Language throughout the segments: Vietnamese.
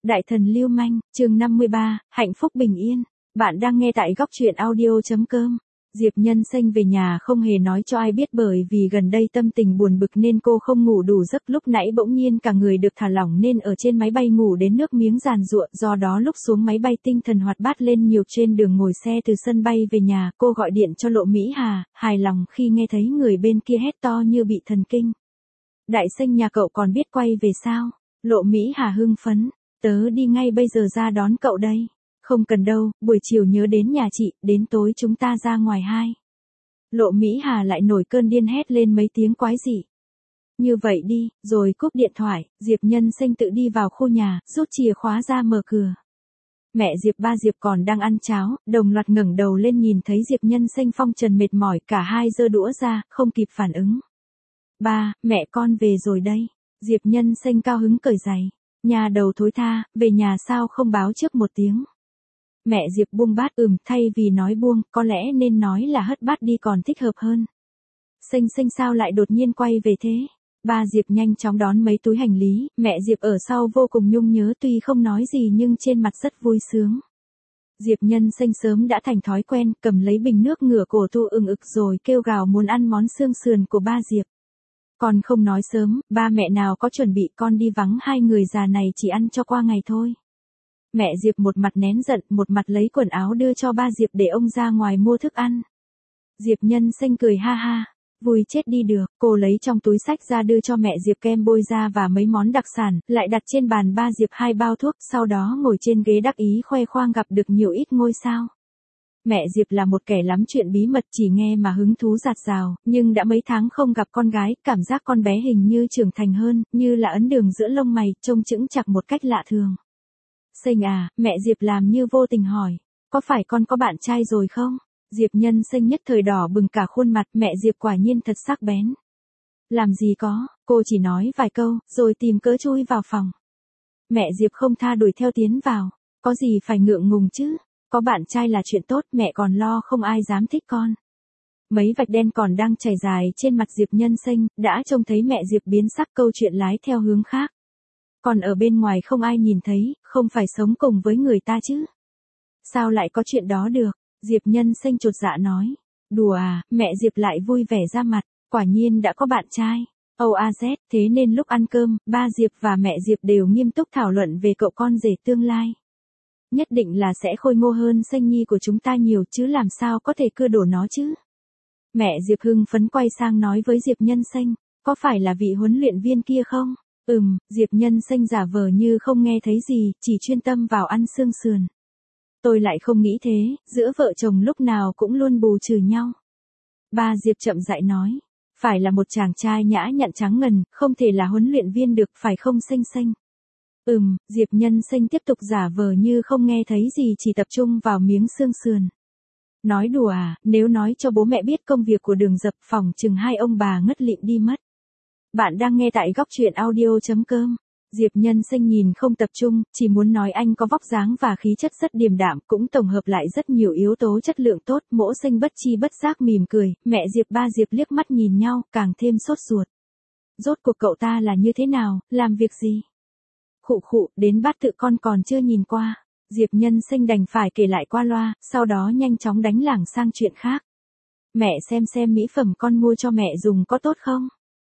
Đại thần lưu manh, chương 53, hạnh phúc bình yên. Bạn đang nghe tại góc truyện audio.com. Diệp Nhân Xanh về nhà không hề nói cho ai biết bởi vì gần đây tâm tình buồn bực nên cô không ngủ đủ giấc, lúc nãy bỗng nhiên cả người được thả lỏng nên ở trên máy bay ngủ đến nước miếng giàn giụa, do đó lúc xuống máy bay tinh thần hoạt bát lên nhiều. Trên đường ngồi xe từ sân bay về nhà, cô gọi điện cho Lộ Mỹ Hà, hài lòng khi nghe thấy người bên kia hét to như bị thần kinh. Đại Xanh nhà cậu còn biết quay về sao? Lộ Mỹ Hà hưng phấn. Tớ đi ngay bây giờ ra đón cậu đây. Không cần đâu, buổi chiều nhớ đến nhà chị, đến tối chúng ta ra ngoài hai. Lộ Mỹ Hà lại nổi cơn điên hét lên mấy tiếng quái dị. Như vậy đi, rồi cúp điện thoại, Diệp Nhân Xanh tự đi vào khu nhà, rút chìa khóa ra mở cửa. Mẹ Diệp ba Diệp còn đang ăn cháo, đồng loạt ngẩng đầu lên nhìn thấy Diệp Nhân Xanh phong trần mệt mỏi, cả hai giơ đũa ra, không kịp phản ứng. Ba, mẹ con về rồi đây. Diệp Nhân Xanh cao hứng cởi giày. Nhà đầu thối tha, về nhà sao không báo trước một tiếng. Mẹ Diệp buông bát, thay vì nói buông, có lẽ nên nói là hất bát đi còn thích hợp hơn. Xanh Xanh sao lại đột nhiên quay về thế? Ba Diệp nhanh chóng đón mấy túi hành lý, mẹ Diệp ở sau vô cùng nhung nhớ, tuy không nói gì nhưng trên mặt rất vui sướng. Diệp Nhân Xanh sớm đã thành thói quen, cầm lấy bình nước ngửa cổ tu ực rồi kêu gào muốn ăn món xương sườn của ba Diệp. Con không nói sớm, ba mẹ nào có chuẩn bị, con đi vắng hai người già này chỉ ăn cho qua ngày thôi. Mẹ Diệp một mặt nén giận, một mặt lấy quần áo đưa cho ba Diệp để ông ra ngoài mua thức ăn. Diệp Nhân Xanh cười ha ha, vui chết đi được, cô lấy trong túi xách ra đưa cho mẹ Diệp kem bôi da và mấy món đặc sản, lại đặt trên bàn ba Diệp 2 bao thuốc, sau đó ngồi trên ghế đắc ý khoe khoang gặp được nhiều ít ngôi sao. Mẹ Diệp là một kẻ lắm chuyện bí mật, chỉ nghe mà hứng thú dạt dào, nhưng đã mấy tháng không gặp con gái, cảm giác con bé hình như trưởng thành hơn, như là ấn đường giữa lông mày, trông chững chạc một cách lạ thường. Xanh à, mẹ Diệp làm như vô tình hỏi, có phải con có bạn trai rồi không? Diệp Nhân Xanh nhất thời đỏ bừng cả khuôn mặt, mẹ Diệp quả nhiên thật sắc bén. Làm gì có, cô chỉ nói vài câu, rồi tìm cớ chui vào phòng. Mẹ Diệp không tha đuổi theo tiến vào, có gì phải ngượng ngùng chứ? Có bạn trai là chuyện tốt, mẹ còn lo không ai dám thích con. Mấy vạch đen còn đang chảy dài trên mặt Diệp Nhân Xanh, đã trông thấy mẹ Diệp biến sắc, câu chuyện lái theo hướng khác. Còn ở bên ngoài không ai nhìn thấy, không phải sống cùng với người ta chứ? Sao lại có chuyện đó được? Diệp Nhân Xanh chột dạ nói. Đùa à, mẹ Diệp lại vui vẻ ra mặt, quả nhiên đã có bạn trai. OAZ, thế nên lúc ăn cơm, ba Diệp và mẹ Diệp đều nghiêm túc thảo luận về cậu con rể tương lai. Nhất định là sẽ khôi ngô hơn Xanh Nhi của chúng ta nhiều chứ, làm sao có thể cưa đổ nó chứ. Mẹ Diệp hưng phấn quay sang nói với Diệp Nhân Xanh, có phải là vị huấn luyện viên kia không? Diệp Nhân Xanh giả vờ như không nghe thấy gì, chỉ chuyên tâm vào ăn xương sườn. Tôi lại không nghĩ thế, giữa vợ chồng lúc nào cũng luôn bù trừ nhau. Ba Diệp chậm rãi nói, phải là một chàng trai nhã nhặn trắng ngần, không thể là huấn luyện viên được, phải không Xanh Xanh? Diệp Nhân Xanh tiếp tục giả vờ như không nghe thấy gì, chỉ tập trung vào miếng xương sườn. Nói đùa à, nếu nói cho bố mẹ biết công việc của Đường Dập, phòng chừng hai ông bà ngất lịm đi mất. Bạn đang nghe tại góc truyện audio.com. Diệp Nhân Xanh nhìn không tập trung, chỉ muốn nói anh có vóc dáng và khí chất rất điềm đạm, cũng tổng hợp lại rất nhiều yếu tố chất lượng tốt. Mỗ Xanh bất chi bất giác mỉm cười, mẹ Diệp ba Diệp liếc mắt nhìn nhau, càng thêm sốt ruột. Rốt cuộc cậu ta là như thế nào, làm việc gì? Khụ, đến bát tự con còn chưa nhìn qua. Diệp Nhân Xanh đành phải kể lại qua loa, sau đó nhanh chóng đánh lảng sang chuyện khác. Mẹ xem mỹ phẩm con mua cho mẹ dùng có tốt không?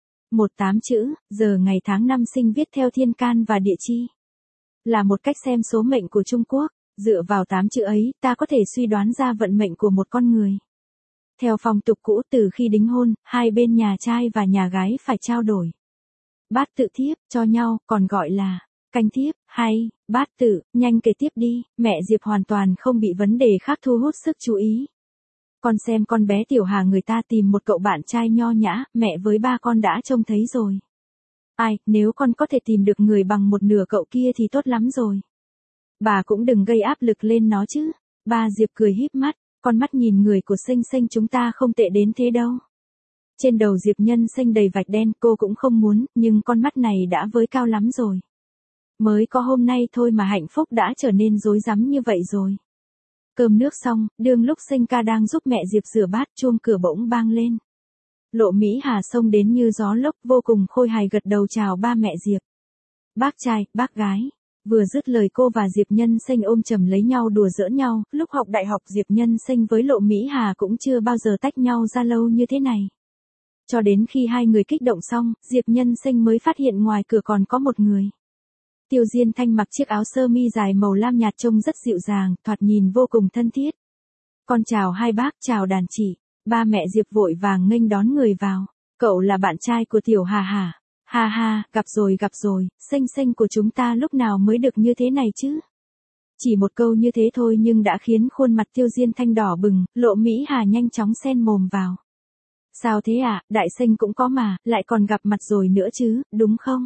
18 chữ, giờ ngày tháng năm sinh viết theo thiên can và địa chi. Là một cách xem số mệnh của Trung Quốc, dựa vào 8 chữ ấy, ta có thể suy đoán ra vận mệnh của một con người. Theo phong tục cũ, từ khi đính hôn, hai bên nhà trai và nhà gái phải trao đổi bát tự thiếp cho nhau, còn gọi là canh thiếp, hay bát tự. Nhanh kể tiếp đi. Mẹ Diệp hoàn toàn không bị vấn đề khác thu hút sức chú ý. Con xem con bé Tiểu Hà người ta tìm một cậu bạn trai nho nhã, mẹ với ba con đã trông thấy rồi. Ai, nếu con có thể tìm được người bằng một nửa cậu kia thì tốt lắm rồi. Bà cũng đừng gây áp lực lên nó chứ. Ba Diệp cười híp mắt, con mắt nhìn người của Xanh Xanh chúng ta không tệ đến thế đâu. Trên đầu Diệp Nhân Xanh đầy vạch đen, cô cũng không muốn, nhưng con mắt này đã với cao lắm rồi. Mới có hôm nay thôi mà hạnh phúc đã trở nên rối rắm như vậy rồi. Cơm nước xong, đương lúc Xanh ca đang giúp mẹ Diệp rửa bát, chuông cửa bỗng vang lên. Lộ Mỹ Hà xông đến như gió lốc, vô cùng khôi hài gật đầu chào ba mẹ Diệp. Bác trai, bác gái. Vừa dứt lời cô và Diệp Nhân Xanh ôm chầm lấy nhau đùa giỡn nhau, lúc học đại học Diệp Nhân Xanh với Lộ Mỹ Hà cũng chưa bao giờ tách nhau ra lâu như thế này. Cho đến khi hai người kích động xong, Diệp Nhân Xanh mới phát hiện ngoài cửa còn có một người. Tiêu Diên Thanh mặc chiếc áo sơ mi dài màu lam nhạt trông rất dịu dàng, thoạt nhìn vô cùng thân thiết. Con chào hai bác, chào đàn chị. Ba mẹ Diệp vội vàng nghênh đón người vào. Cậu là bạn trai của Tiểu Hà hả? Ha ha, gặp rồi, Xanh Xanh của chúng ta lúc nào mới được như thế này chứ? Chỉ một câu như thế thôi nhưng đã khiến khuôn mặt Tiêu Diên Thanh đỏ bừng, Lộ Mỹ Hà nhanh chóng xen mồm vào. Sao thế ạ, Đại Xanh cũng có mà, lại còn gặp mặt rồi nữa chứ, đúng không?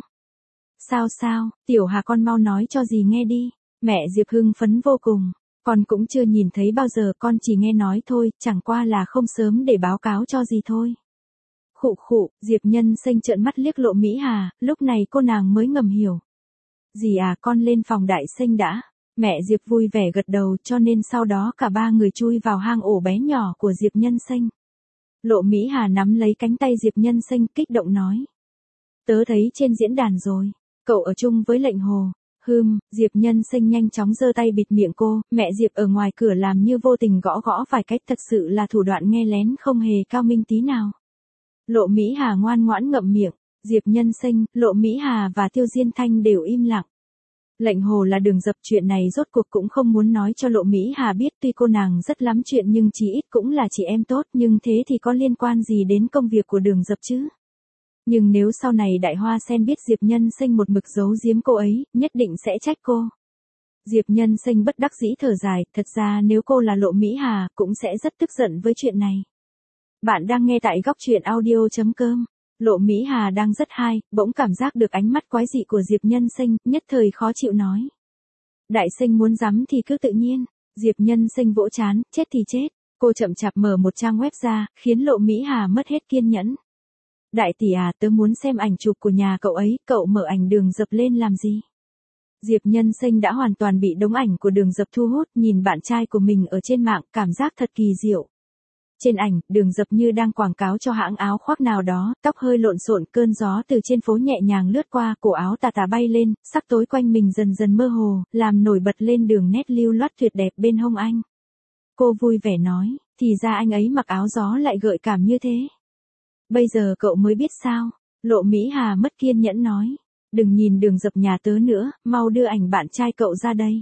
Sao, Tiểu Hà con mau nói cho dì nghe đi. Mẹ Diệp hưng phấn vô cùng. Con cũng chưa nhìn thấy bao giờ, con chỉ nghe nói thôi, chẳng qua là không sớm để báo cáo cho dì thôi. Khụ, Diệp Nhân Xanh trợn mắt liếc Lộ Mỹ Hà, lúc này cô nàng mới ngầm hiểu. Dì à, con lên phòng Đại Xanh đã. Mẹ Diệp vui vẻ gật đầu, cho nên sau đó cả ba người chui vào hang ổ bé nhỏ của Diệp Nhân Xanh. Lộ Mỹ Hà nắm lấy cánh tay Diệp Nhân Xanh kích động nói. Tớ thấy trên diễn đàn rồi, cậu ở chung với Lệnh Hồ. Diệp Nhân Xanh nhanh chóng giơ tay bịt miệng cô, mẹ Diệp ở ngoài cửa làm như vô tình gõ vài cách, thật sự là thủ đoạn nghe lén không hề cao minh tí nào. Lộ Mỹ Hà ngoan ngoãn ngậm miệng, Diệp Nhân Xanh, Lộ Mỹ Hà và Tiêu Diên Thanh đều im lặng. Lệnh Hồ là Đường Dập, chuyện này rốt cuộc cũng không muốn nói cho Lộ Mỹ Hà biết, tuy cô nàng rất lắm chuyện nhưng chí ít cũng là chị em tốt, nhưng thế thì có liên quan gì đến công việc của Đường Dập chứ? Nhưng nếu sau này Đại Hoa Sen biết Diệp Nhân Xanh một mực giấu giếm cô ấy, nhất định sẽ trách cô. Diệp Nhân Xanh bất đắc dĩ thở dài, thật ra nếu cô là Lộ Mỹ Hà, cũng sẽ rất tức giận với chuyện này. Bạn đang nghe tại góc truyện audio.com. Lộ Mỹ Hà đang rất high, bỗng cảm giác được ánh mắt quái dị của Diệp Nhân Xanh, nhất thời khó chịu nói. Đại Xanh muốn dám thì cứ tự nhiên. Diệp Nhân Xanh vỗ trán, chết thì chết. Cô chậm chạp mở một trang web ra, khiến Lộ Mỹ Hà mất hết kiên nhẫn. Đại tỷ à, tớ muốn xem ảnh chụp của nhà cậu ấy, cậu mở ảnh Đường Dập lên làm gì? Diệp Nhân Xanh đã hoàn toàn bị đống ảnh của Đường Dập thu hút, nhìn bạn trai của mình ở trên mạng, cảm giác thật kỳ diệu. Trên ảnh, Đường Dập như đang quảng cáo cho hãng áo khoác nào đó, tóc hơi lộn xộn, cơn gió từ trên phố nhẹ nhàng lướt qua, cổ áo tà tà bay lên, sắc tối quanh mình dần dần mơ hồ, làm nổi bật lên đường nét lưu loát tuyệt đẹp bên hông anh. Cô vui vẻ nói, thì ra anh ấy mặc áo gió lại gợi cảm như thế. Bây giờ cậu mới biết sao? Lộ Mỹ Hà mất kiên nhẫn nói. Đừng nhìn Đường Dập nhà tớ nữa, mau đưa ảnh bạn trai cậu ra đây.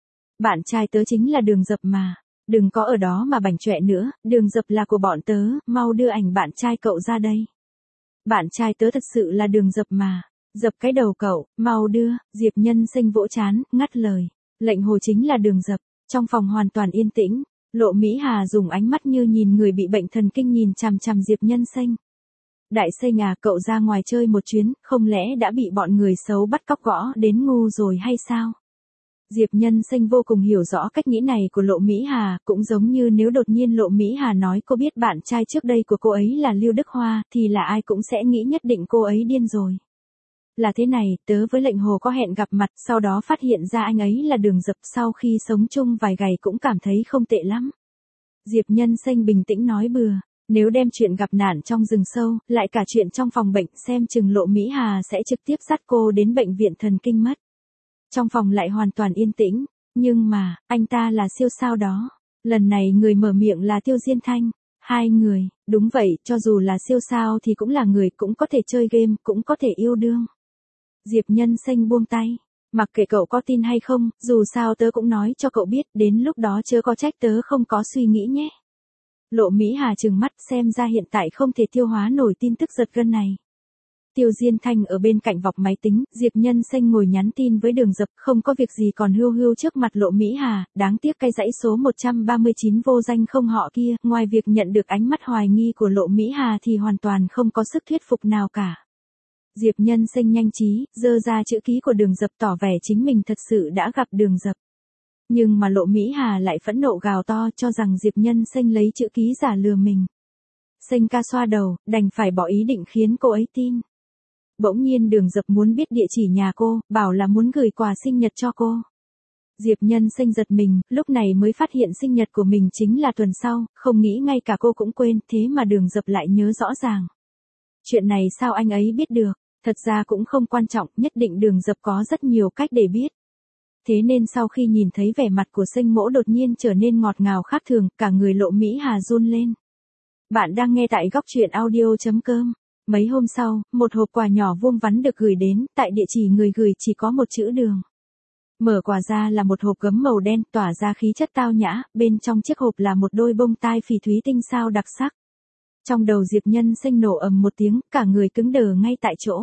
Bạn trai tớ chính là Đường Dập mà. Đừng có ở đó mà bảnh chọe nữa, Đường Dập là của bọn tớ, mau đưa ảnh bạn trai cậu ra đây. Bạn trai tớ thật sự là Đường Dập mà. Dập cái đầu cậu, mau đưa. Diệp Nhân Xanh vỗ trán, ngắt lời. Lệnh Hồ chính là Đường Dập. Trong phòng hoàn toàn yên tĩnh, Lộ Mỹ Hà dùng ánh mắt như nhìn người bị bệnh thần kinh nhìn chằm chằm Diệp Nhân Xanh. Đại Xanh à, cậu ra ngoài chơi một chuyến, không lẽ đã bị bọn người xấu bắt cóc gõ đến ngu rồi hay sao? Diệp Nhân Xanh vô cùng hiểu rõ cách nghĩ này của Lộ Mỹ Hà, cũng giống như nếu đột nhiên Lộ Mỹ Hà nói cô biết bạn trai trước đây của cô ấy là Lưu Đức Hoa, thì là ai cũng sẽ nghĩ nhất định cô ấy điên rồi. Là thế này, tớ với Lệnh Hồ có hẹn gặp mặt, sau đó phát hiện ra anh ấy là Đường Dập, sau khi sống chung vài ngày cũng cảm thấy không tệ lắm. Diệp Nhân Xanh bình tĩnh nói bừa. Nếu đem chuyện gặp nạn trong rừng sâu, lại cả chuyện trong phòng bệnh, xem chừng Lộ Mỹ Hà sẽ trực tiếp dắt cô đến bệnh viện thần kinh mất. Trong phòng lại hoàn toàn yên tĩnh, nhưng mà, anh ta là siêu sao đó. Lần này người mở miệng là Tiêu Diên Thanh. Hai người, đúng vậy, cho dù là siêu sao thì cũng là người, cũng có thể chơi game, cũng có thể yêu đương. Diệp Nhân Xanh buông tay. Mặc kệ cậu có tin hay không, dù sao tớ cũng nói cho cậu biết, đến lúc đó chớ có trách tớ không có suy nghĩ nhé. Lộ Mỹ Hà trừng mắt, xem ra hiện tại không thể tiêu hóa nổi tin tức giật gân này. Tiêu Diên Thanh ở bên cạnh vọc máy tính, Diệp Nhân Xanh ngồi nhắn tin với Đường Dập, không có việc gì còn hưu trước mặt Lộ Mỹ Hà, đáng tiếc cái dãy số 139 vô danh không họ kia, ngoài việc nhận được ánh mắt hoài nghi của Lộ Mỹ Hà thì hoàn toàn không có sức thuyết phục nào cả. Diệp Nhân Xanh nhanh trí, giơ ra chữ ký của Đường Dập tỏ vẻ chính mình thật sự đã gặp Đường Dập. Nhưng mà Lộ Mỹ Hà lại phẫn nộ gào to cho rằng Diệp Nhân Xanh lấy chữ ký giả lừa mình. Xanh ca xoa đầu, đành phải bỏ ý định khiến cô ấy tin. Bỗng nhiên Đường Dập muốn biết địa chỉ nhà cô, bảo là muốn gửi quà sinh nhật cho cô. Diệp Nhân Xanh giật mình, lúc này mới phát hiện sinh nhật của mình chính là tuần sau, không nghĩ ngay cả cô cũng quên, thế mà Đường Dập lại nhớ rõ ràng. Chuyện này sao anh ấy biết được? Thật ra cũng không quan trọng, nhất định Đường Dập có rất nhiều cách để biết. Thế nên sau khi nhìn thấy vẻ mặt của Sênh Mỗ đột nhiên trở nên ngọt ngào khác thường, cả người Lộ Mỹ Hà run lên. Bạn đang nghe tại góc truyện audio.com. Mấy hôm sau, một hộp quà nhỏ vuông vắn được gửi đến, tại địa chỉ người gửi chỉ có một chữ Đường. Mở quà ra là một hộp gấm màu đen tỏa ra khí chất tao nhã, bên trong chiếc hộp là một đôi bông tai phỉ thúy tinh xao đặc sắc. Trong đầu Diệp Nhân Xanh nổ ầm một tiếng, cả người cứng đờ ngay tại chỗ.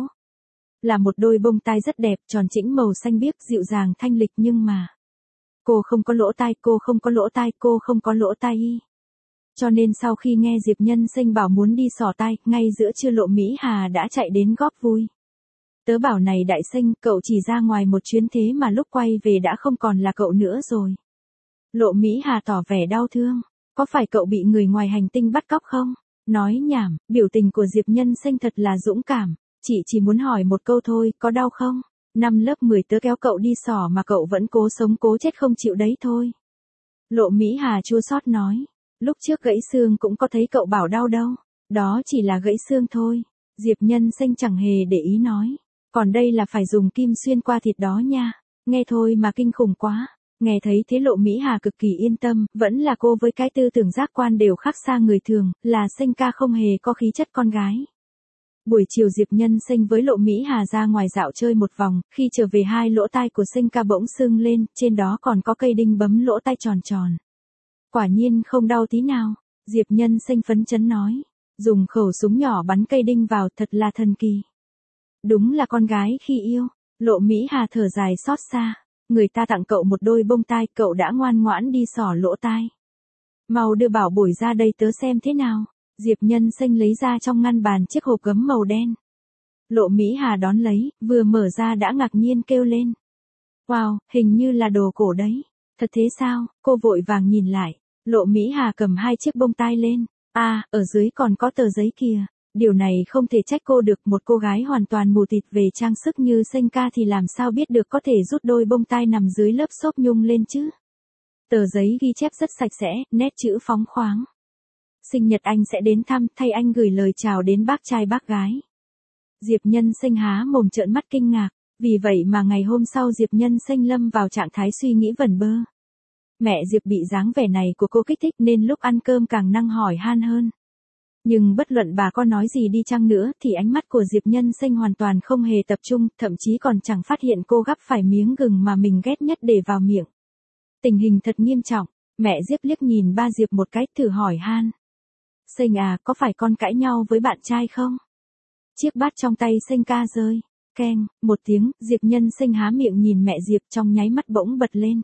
Là một đôi bông tai rất đẹp, tròn trĩnh màu xanh biếc, dịu dàng thanh lịch nhưng mà cô không có lỗ tai, cô không có lỗ tai, cô không có lỗ tai y. Cho nên sau khi nghe Diệp Nhân Xanh bảo muốn đi xỏ tai, ngay giữa trưa Lộ Mỹ Hà đã chạy đến góp vui. Tớ bảo này Đại Xanh, cậu chỉ ra ngoài một chuyến thế mà lúc quay về đã không còn là cậu nữa rồi. Lộ Mỹ Hà tỏ vẻ đau thương, có phải cậu bị người ngoài hành tinh bắt cóc không? Nói nhảm, biểu tình của Diệp Nhân Xanh thật là dũng cảm, chị chỉ muốn hỏi một câu thôi, có đau không? Năm lớp 10 tớ kéo cậu đi xỏ mà cậu vẫn cố sống cố chết không chịu đấy thôi. Lộ Mỹ Hà chua xót nói, lúc trước gãy xương cũng có thấy cậu bảo đau đâu, đó chỉ là gãy xương thôi. Diệp Nhân Xanh chẳng hề để ý nói, còn đây là phải dùng kim xuyên qua thịt đó nha, nghe thôi mà kinh khủng quá. Nghe thấy thế Lộ Mỹ Hà cực kỳ yên tâm, vẫn là cô với cái tư tưởng giác quan đều khác xa người thường, là Xanh ca không hề có khí chất con gái. Buổi chiều Diệp Nhân Xanh với Lộ Mỹ Hà ra ngoài dạo chơi một vòng, khi trở về hai lỗ tai của Xanh ca bỗng sưng lên, trên đó còn có cây đinh bấm lỗ tai tròn tròn. Quả nhiên không đau tí nào, Diệp Nhân Xanh phấn chấn nói, dùng khẩu súng nhỏ bắn cây đinh vào thật là thần kỳ. Đúng là con gái khi yêu. Lộ Mỹ Hà thở dài xót xa, người ta tặng cậu một đôi bông tai, cậu đã ngoan ngoãn đi xỏ lỗ tai. Mau đưa bảo bối ra đây tớ xem thế nào. Diệp Nhân Xanh lấy ra trong ngăn bàn chiếc hộp gấm màu đen. Lộ Mỹ Hà đón lấy, vừa mở ra đã ngạc nhiên kêu lên. Wow, hình như là đồ cổ đấy. Thật thế sao? Cô vội vàng nhìn lại. Lộ Mỹ Hà cầm hai chiếc bông tai lên. À, ở dưới còn có tờ giấy kìa. Điều này không thể trách cô được, một cô gái hoàn toàn mù tịt về trang sức như Xanh ca thì làm sao biết được có thể rút đôi bông tai nằm dưới lớp xốp nhung lên chứ. Tờ giấy ghi chép rất sạch sẽ, nét chữ phóng khoáng. Sinh nhật anh sẽ đến thăm, thay anh gửi lời chào đến bác trai bác gái. Diệp Nhân Xanh há mồm trợn mắt kinh ngạc, vì vậy mà ngày hôm sau Diệp Nhân Xanh lâm vào trạng thái suy nghĩ vẩn bơ. Mẹ Diệp bị dáng vẻ này của cô kích thích nên lúc ăn cơm càng năng hỏi han hơn. Nhưng bất luận bà có nói gì đi chăng nữa thì ánh mắt của Diệp Nhân Xanh hoàn toàn không hề tập trung, thậm chí còn chẳng phát hiện cô gắp phải miếng gừng mà mình ghét nhất để vào miệng. Tình hình thật nghiêm trọng, mẹ Diệp liếc nhìn ba Diệp một cái thử hỏi han. Xanh à, có phải con cãi nhau với bạn trai không? Chiếc bát trong tay Xanh ca rơi, keng, một tiếng, Diệp Nhân Xanh há miệng nhìn mẹ Diệp trong nháy mắt bỗng bật lên.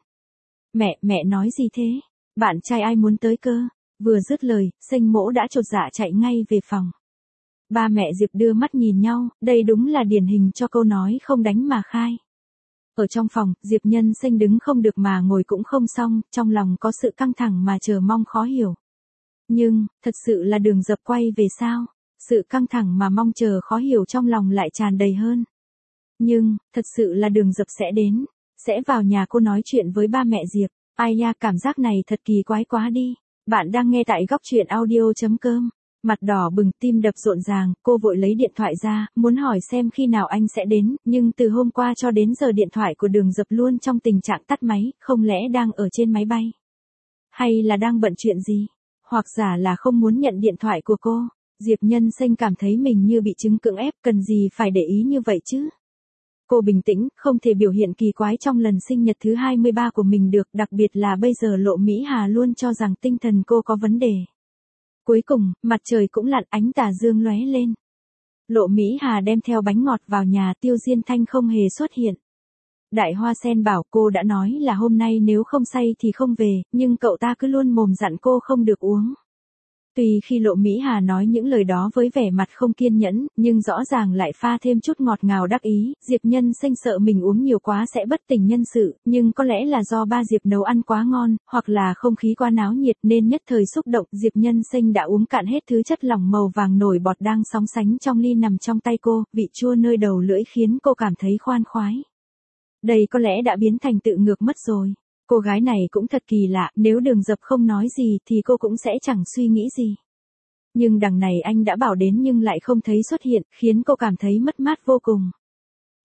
Mẹ nói gì thế? Bạn trai ai muốn tới cơ? Vừa dứt lời, Xanh Mỗ đã chột dạ chạy ngay về phòng. Ba mẹ Diệp đưa mắt nhìn nhau, đây đúng là điển hình cho câu nói không đánh mà khai. Ở trong phòng, Diệp Nhân Xanh đứng không được mà ngồi cũng không xong, trong lòng có sự căng thẳng mà chờ mong khó hiểu. Nhưng, thật sự là Đường Dập quay về sao? Sự căng thẳng mà mong chờ khó hiểu trong lòng lại tràn đầy hơn. Nhưng, thật sự là Đường Dập sẽ đến, sẽ vào nhà cô nói chuyện với ba mẹ Diệp. Ai nha, cảm giác này thật kỳ quái quá đi. Bạn đang nghe tại góc truyện audio.com. Mặt đỏ bừng, tim đập rộn ràng, cô vội lấy điện thoại ra, muốn hỏi xem khi nào anh sẽ đến, nhưng từ hôm qua cho đến giờ điện thoại của Đường Dập luôn trong tình trạng tắt máy, không lẽ đang ở trên máy bay? Hay là đang bận chuyện gì? Hoặc giả là không muốn nhận điện thoại của cô? Diệp Nhân Xanh cảm thấy mình như bị chứng cưỡng ép, cần gì phải để ý như vậy chứ? Cô bình tĩnh, không thể biểu hiện kỳ quái trong lần sinh nhật thứ 23 của mình được, đặc biệt là bây giờ Lộ Mỹ Hà luôn cho rằng tinh thần cô có vấn đề. Cuối cùng, mặt trời cũng lặn, ánh tà dương lóe lên. Lộ Mỹ Hà đem theo bánh ngọt vào nhà, Tiêu Diên Thanh không hề xuất hiện. Đại Hoa Sen bảo cô đã nói là hôm nay nếu không say thì không về, nhưng cậu ta cứ luôn mồm dặn cô không được uống. Tuy khi Lộ Mỹ Hà nói những lời đó với vẻ mặt không kiên nhẫn, nhưng rõ ràng lại pha thêm chút ngọt ngào đắc ý, Diệp Nhân Xanh sợ mình uống nhiều quá sẽ bất tỉnh nhân sự, nhưng có lẽ là do ba Diệp nấu ăn quá ngon, hoặc là không khí quá náo nhiệt nên nhất thời xúc động, Diệp Nhân Xanh đã uống cạn hết thứ chất lỏng màu vàng nổi bọt đang sóng sánh trong ly nằm trong tay cô, vị chua nơi đầu lưỡi khiến cô cảm thấy khoan khoái. Đây có lẽ đã biến thành tự ngược mất rồi. Cô gái này cũng thật kỳ lạ, nếu Đường Dập không nói gì thì cô cũng sẽ chẳng suy nghĩ gì. Nhưng đằng này anh đã bảo đến nhưng lại không thấy xuất hiện, khiến cô cảm thấy mất mát vô cùng.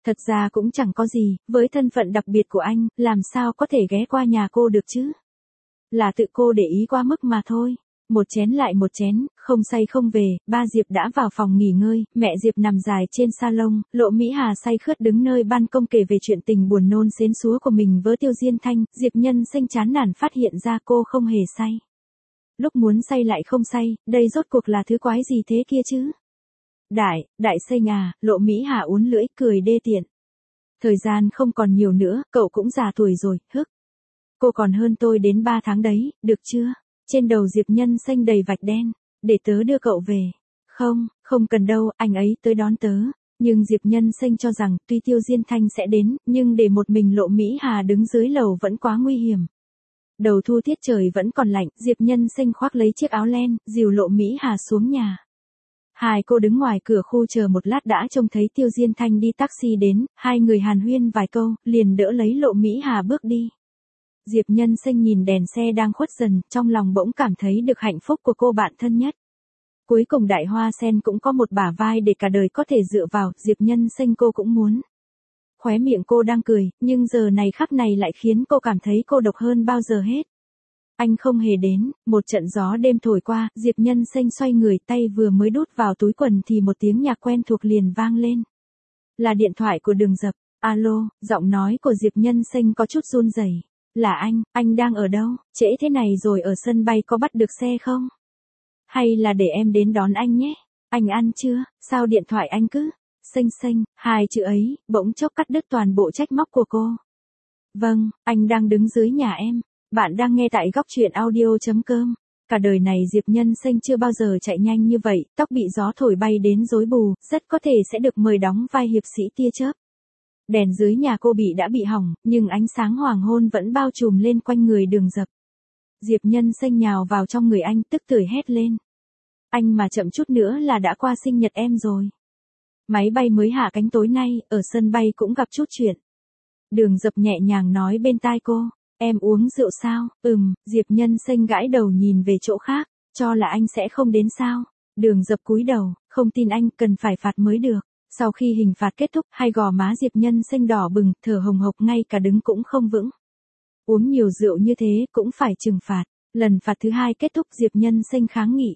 Thật ra cũng chẳng có gì, với thân phận đặc biệt của anh, làm sao có thể ghé qua nhà cô được chứ? Là tự cô để ý quá mức mà thôi. Một chén lại một chén, không say không về, ba Diệp đã vào phòng nghỉ ngơi, mẹ Diệp nằm dài trên salon, Lộ Mỹ Hà say khướt đứng nơi ban công kể về chuyện tình buồn nôn xến xúa của mình với Tiêu Diên Thanh, Diệp Nhân Xanh chán nản phát hiện ra cô không hề say. Lúc muốn say lại không say, đây rốt cuộc là thứ quái gì thế kia chứ? Đại xanh à, Lộ Mỹ Hà uốn lưỡi, cười đê tiện. Thời gian không còn nhiều nữa, cậu cũng già tuổi rồi, hức. Cô còn hơn tôi đến 3 tháng đấy, được chưa? Trên đầu Diệp Nhân Xanh đầy vạch đen, để tớ đưa cậu về. Không cần đâu, anh ấy tới đón tớ. Nhưng Diệp Nhân Xanh cho rằng tuy Tiêu Diên Thanh sẽ đến, nhưng để một mình Lộ Mỹ Hà đứng dưới lầu vẫn quá nguy hiểm. Đầu thu tiết trời vẫn còn lạnh, Diệp Nhân Xanh khoác lấy chiếc áo len, dìu Lộ Mỹ Hà xuống nhà. Hai cô đứng ngoài cửa khu chờ một lát đã trông thấy Tiêu Diên Thanh đi taxi đến, hai người hàn huyên vài câu, liền đỡ lấy Lộ Mỹ Hà bước đi. Diệp Nhân Xanh nhìn đèn xe đang khuất dần, trong lòng bỗng cảm thấy được hạnh phúc của cô bạn thân nhất. Cuối cùng Đại Hoa Sen cũng có một bả vai để cả đời có thể dựa vào, Diệp Nhân Xanh cô cũng muốn. Khóe miệng cô đang cười, nhưng giờ này khắc này lại khiến cô cảm thấy cô độc hơn bao giờ hết. Anh không hề đến, một trận gió đêm thổi qua, Diệp Nhân Xanh xoay người, tay vừa mới đút vào túi quần thì một tiếng nhạc quen thuộc liền vang lên. Là điện thoại của Đường Dập. Alo, giọng nói của Diệp Nhân Xanh có chút run rẩy. Là anh đang ở đâu? Trễ thế này rồi, ở sân bay có bắt được xe không? Hay là để em đến đón anh nhé? Anh ăn chưa? Sao điện thoại anh cứ? Xanh, hai chữ ấy, bỗng chốc cắt đứt toàn bộ trách móc của cô. Vâng, anh đang đứng dưới nhà em. Bạn đang nghe tại góc truyện audio.com. Cả đời này Diệp Nhân Xanh chưa bao giờ chạy nhanh như vậy, tóc bị gió thổi bay đến rối bù, rất có thể sẽ được mời đóng vai hiệp sĩ tia chớp. Đèn dưới nhà cô đã bị hỏng, nhưng ánh sáng hoàng hôn vẫn bao trùm lên quanh người Đường Dập. Diệp Nhân Xanh nhào vào trong người anh, tức tưởi hét lên. Anh mà chậm chút nữa là đã qua sinh nhật em rồi. Máy bay mới hạ cánh tối nay, ở sân bay cũng gặp chút chuyện. Đường Dập nhẹ nhàng nói bên tai cô. Em uống rượu sao? Diệp Nhân Xanh gãi đầu nhìn về chỗ khác, cho là anh sẽ không đến sao? Đường Dập cúi đầu, không tin anh, cần phải phạt mới được. Sau khi hình phạt kết thúc, hai gò má Diệp Nhân Xanh đỏ bừng, thở hồng hộc, ngay cả đứng cũng không vững. Uống nhiều rượu như thế cũng phải trừng phạt. Lần phạt thứ hai kết thúc, Diệp Nhân Xanh kháng nghị.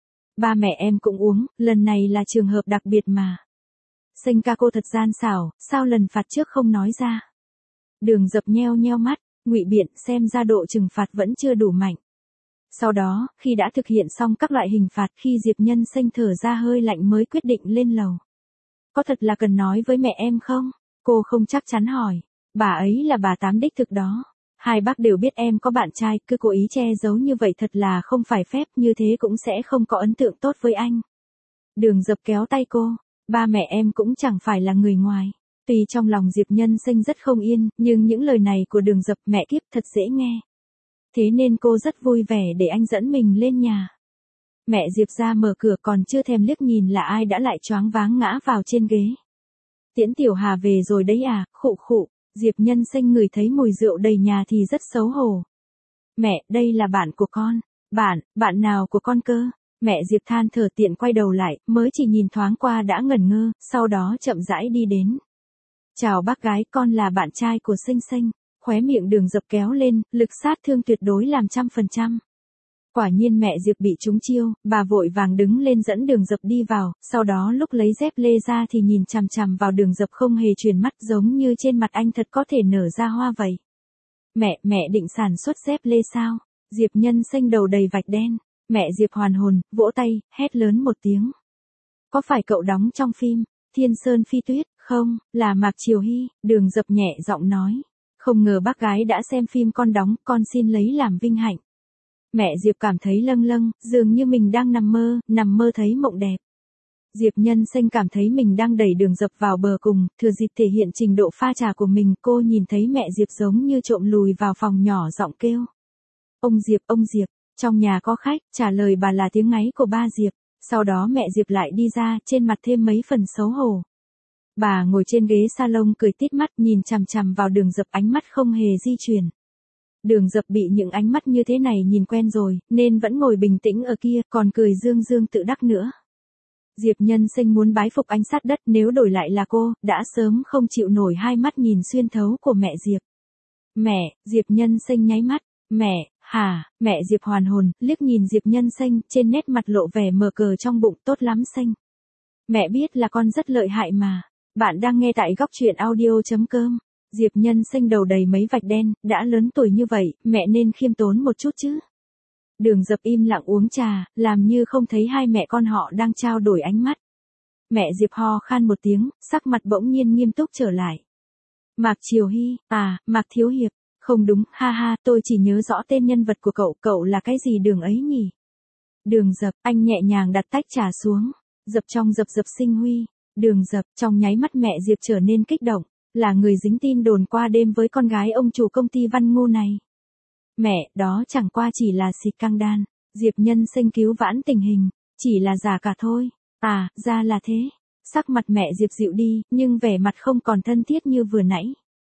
Ba mẹ em cũng uống, lần này là trường hợp đặc biệt mà. Xanh ca cô thật gian xảo, sao lần phạt trước không nói ra? Đường Dập nheo nheo mắt, ngụy biện, xem ra độ trừng phạt vẫn chưa đủ mạnh. Sau đó, khi đã thực hiện xong các loại hình phạt, khi Diệp Nhân Xanh thở ra hơi lạnh mới quyết định lên lầu. Có thật là cần nói với mẹ em không? Cô không chắc chắn hỏi. Bà ấy là bà Tám đích thực đó. Hai bác đều biết em có bạn trai, cứ cố ý che giấu như vậy thật là không phải phép, như thế cũng sẽ không có ấn tượng tốt với anh. Đường Dập kéo tay cô. Ba mẹ em cũng chẳng phải là người ngoài. Tuy trong lòng Diệp Nhân Xanh rất không yên, nhưng những lời này của Đường Dập mẹ kiếp thật dễ nghe. Thế nên cô rất vui vẻ để anh dẫn mình lên nhà. Mẹ Diệp ra mở cửa còn chưa thèm liếc nhìn là ai đã lại choáng váng ngã vào trên ghế. Tiễn Tiểu Hà về rồi đấy à, khụ. Diệp Nhân Xanh ngửi thấy mùi rượu đầy nhà thì rất xấu hổ. Mẹ, đây là bạn của con. Bạn nào của con cơ? Mẹ Diệp than thở, tiện quay đầu lại, mới chỉ nhìn thoáng qua đã ngẩn ngơ, sau đó chậm rãi đi đến. Chào bác gái, con là bạn trai của Xanh. Khóe miệng Đường Dập kéo lên, lực sát thương tuyệt đối làm 100%. Quả nhiên mẹ Diệp bị trúng chiêu, bà vội vàng đứng lên dẫn Đường Dập đi vào, sau đó lúc lấy dép lê ra thì nhìn chằm chằm vào Đường Dập không hề chuyển mắt, giống như trên mặt anh thật có thể nở ra hoa vậy. Mẹ định sản xuất dép lê sao? Diệp Nhân Xanh đầu đầy vạch đen. Mẹ Diệp hoàn hồn, vỗ tay, hét lớn một tiếng. Có phải cậu đóng trong phim Thiên Sơn Phi Tuyết? Không, là Mạc Triều Hy. Đường Dập nhẹ giọng nói. Không ngờ bác gái đã xem phim con đóng, con xin lấy làm vinh hạnh. Mẹ Diệp cảm thấy lâng, dường như mình đang nằm mơ thấy mộng đẹp. Diệp Nhân Xanh cảm thấy mình đang đẩy Đường Dập vào bờ cùng, thừa dịp thể hiện trình độ pha trà của mình, cô nhìn thấy mẹ Diệp giống như trộm lùi vào phòng nhỏ giọng kêu. Ông Diệp, trong nhà có khách, trả lời bà là tiếng ngáy của ba Diệp. Sau đó mẹ Diệp lại đi ra, trên mặt thêm mấy phần xấu hổ. Bà ngồi trên ghế salon cười tít mắt, nhìn chằm chằm vào Đường Dập, ánh mắt không hề di chuyển. Đường Dập bị những ánh mắt như thế này nhìn quen rồi, nên vẫn ngồi bình tĩnh ở kia, còn cười dương tự đắc nữa. Diệp Nhân Sinh muốn bái phục anh sát đất, nếu đổi lại là cô, đã sớm không chịu nổi hai mắt nhìn xuyên thấu của mẹ Diệp. Mẹ, Diệp Nhân Sinh nháy mắt. Mẹ, hả, mẹ Diệp hoàn hồn, liếc nhìn Diệp Nhân Sinh, trên nét mặt lộ vẻ mờ cờ trong bụng, tốt lắm Sinh. Mẹ biết là con rất lợi hại mà. Bạn đang nghe tại góc truyện audio.com. Diệp Nhân Sinh đầu đầy mấy vạch đen, đã lớn tuổi như vậy, mẹ nên khiêm tốn một chút chứ. Đường Dập im lặng uống trà, làm như không thấy hai mẹ con họ đang trao đổi ánh mắt. Mẹ Diệp ho khan một tiếng, sắc mặt bỗng nhiên nghiêm túc trở lại. Mạc Triều Hy, à, Mạc Thiếu Hiệp, không đúng, ha ha, tôi chỉ nhớ rõ tên nhân vật của cậu là cái gì Đường ấy nhỉ? Đường Dập, anh nhẹ nhàng đặt tách trà xuống. Dập trong Dập Dập Sinh Huy. Đường Dập, trong nháy mắt mẹ Diệp trở nên kích động, là người dính tin đồn qua đêm với con gái ông chủ công ty Văn Ngô này. Mẹ, đó chẳng qua chỉ là xịt căng đan. Diệp Nhân Sinh cứu vãn tình hình, chỉ là giả cả thôi. À, ra là thế. Sắc mặt mẹ Diệp dịu đi, nhưng vẻ mặt không còn thân thiết như vừa nãy.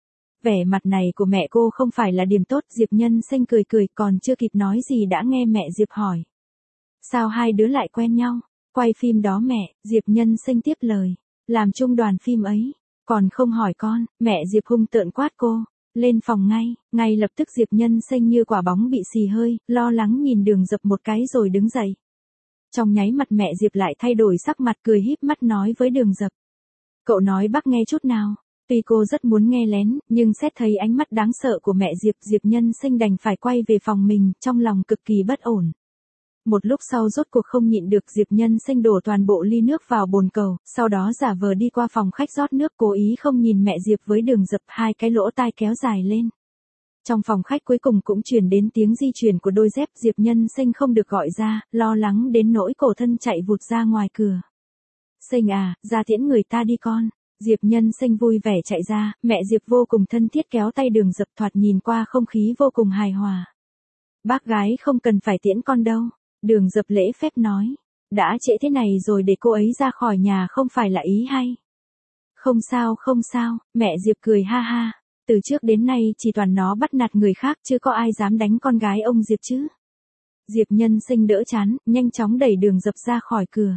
Vẻ mặt này của mẹ cô không phải là điểm tốt. Diệp Nhân Sinh cười cười, còn chưa kịp nói gì đã nghe mẹ Diệp hỏi. Sao hai đứa lại quen nhau? Quay phim đó mẹ, Diệp Nhân Sinh tiếp lời. Làm chung đoàn phim ấy. Còn không hỏi con, mẹ Diệp hung tợn quát cô. Lên phòng ngay lập tức Diệp Nhân Sinh như quả bóng bị xì hơi, lo lắng nhìn Đường Dập một cái rồi đứng dậy. Trong nháy mặt mẹ Diệp lại thay đổi sắc mặt, cười híp mắt nói với Đường Dập. Cậu nói bác nghe chút nào. Tuy cô rất muốn nghe lén, nhưng xét thấy ánh mắt đáng sợ của mẹ Diệp, Diệp Nhân Sinh đành phải quay về phòng mình, trong lòng cực kỳ bất ổn. Một lúc sau rốt cuộc không nhịn được, Diệp Nhân Sinh đổ toàn bộ ly nước vào bồn cầu, sau đó giả vờ đi qua phòng khách rót nước, cố ý không nhìn mẹ Diệp với Đường Dập, hai cái lỗ tai kéo dài lên. Trong phòng khách cuối cùng cũng truyền đến tiếng di chuyển của đôi dép, Diệp Nhân Sinh không được gọi ra, lo lắng đến nỗi cổ thân chạy vụt ra ngoài cửa. Sinh à, ra tiễn người ta đi con. Diệp Nhân Sinh vui vẻ chạy ra, mẹ Diệp vô cùng thân thiết kéo tay Đường Dập, thoạt nhìn qua không khí vô cùng hài hòa. Bác gái không cần phải tiễn con đâu. Đường Dập lễ phép nói. Đã trễ thế này rồi để cô ấy ra khỏi nhà không phải là ý hay. Không sao, mẹ Diệp cười ha ha. Từ trước đến nay chỉ toàn nó bắt nạt người khác chứ có ai dám đánh con gái ông Diệp chứ. Diệp Nhân Sinh đỡ chán, nhanh chóng đẩy Đường Dập ra khỏi cửa.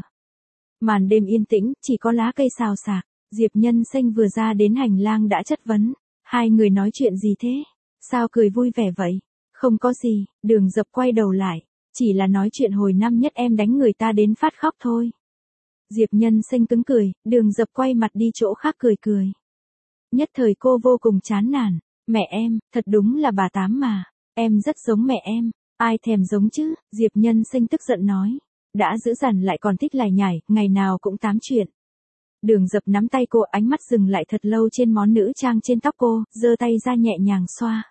Màn đêm yên tĩnh, chỉ có lá cây xào xạc. Diệp Nhân Sinh vừa ra đến hành lang đã chất vấn. Hai người nói chuyện gì thế? Sao cười vui vẻ vậy? Không có gì, Đường Dập quay đầu lại. Chỉ là nói chuyện hồi năm nhất em đánh người ta đến phát khóc thôi. Diệp Nhân Sinh cứng cười, Đường Dập quay mặt đi chỗ khác cười cười. Nhất thời cô vô cùng chán nản. Mẹ em, thật đúng là bà Tám mà. Em rất giống mẹ em. Ai thèm giống chứ? Diệp Nhân Sinh tức giận nói. Đã dữ dằn lại còn thích lải nhải, ngày nào cũng tám chuyện. Đường Dập nắm tay cô, ánh mắt dừng lại thật lâu trên món nữ trang trên tóc cô, giơ tay ra nhẹ nhàng xoa.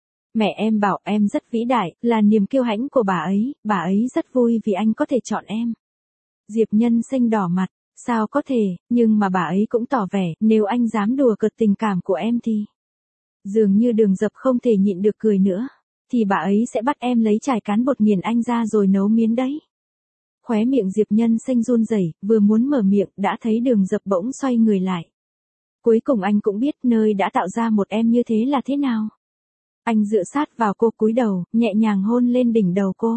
Mẹ em bảo em rất vĩ đại, là niềm kiêu hãnh của bà ấy rất vui vì anh có thể chọn em. Diệp Nhân Sinh đỏ mặt, sao có thể, nhưng mà bà ấy cũng tỏ vẻ, nếu anh dám đùa cợt tình cảm của em thì... Dường như Đường Dập không thể nhịn được cười nữa, thì bà ấy sẽ bắt em lấy chải cán bột nghiền anh ra rồi nấu miến đấy. Khóe miệng Diệp Nhân Sinh run rẩy, vừa muốn mở miệng đã thấy Đường Dập bỗng xoay người lại. Cuối cùng anh cũng biết nơi đã tạo ra một em như thế là thế nào. Anh dựa sát vào cô, cúi đầu, nhẹ nhàng hôn lên đỉnh đầu cô.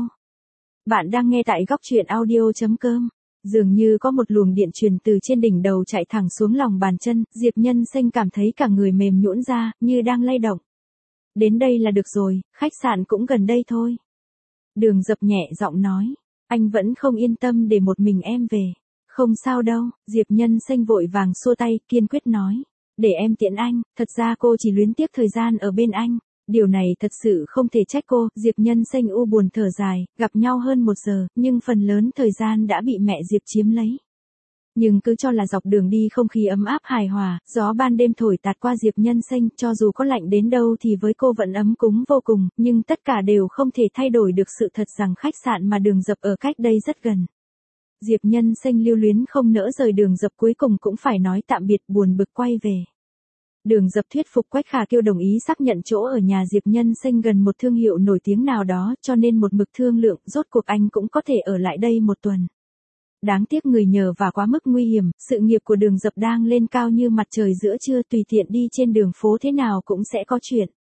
Bạn đang nghe tại góc truyện audio.com. Dường như có một luồng điện truyền từ trên đỉnh đầu chạy thẳng xuống lòng bàn chân, Diệp Nhân Sinh cảm thấy cả người mềm nhũn ra, như đang lay động. Đến đây là được rồi, khách sạn cũng gần đây thôi. Đường Dập nhẹ giọng nói, anh vẫn không yên tâm để một mình em về. Không sao đâu, Diệp Nhân Sinh vội vàng xua tay, kiên quyết nói. Để em tiễn anh, thật ra cô chỉ luyến tiếc thời gian ở bên anh. Điều này thật sự không thể trách cô. Diệp Nhân Sinh u buồn thở dài, gặp nhau hơn 1 giờ, nhưng phần lớn thời gian đã bị mẹ Diệp chiếm lấy. Nhưng cứ cho là dọc đường đi không khí ấm áp hài hòa, gió ban đêm thổi tạt qua Diệp Nhân Sinh, cho dù có lạnh đến đâu thì với cô vẫn ấm cúng vô cùng, nhưng tất cả đều không thể thay đổi được sự thật rằng khách sạn mà Đường Dập ở cách đây rất gần. Diệp Nhân Sinh lưu luyến không nỡ rời Đường Dập, cuối cùng cũng phải nói tạm biệt, buồn bực quay về. Đường Dập thuyết phục Quách Khả Kiêu đồng ý xác nhận chỗ ở nhà Diệp Nhân Sinh gần một thương hiệu nổi tiếng nào đó, cho nên một mực thương lượng, rốt cuộc anh cũng có thể ở lại đây 1 tuần. Đáng tiếc người nhờ và quá mức nguy hiểm, sự nghiệp của Đường Dập đang lên cao như mặt trời giữa trưa, tùy tiện đi trên đường phố thế nào cũng sẽ có chuyện.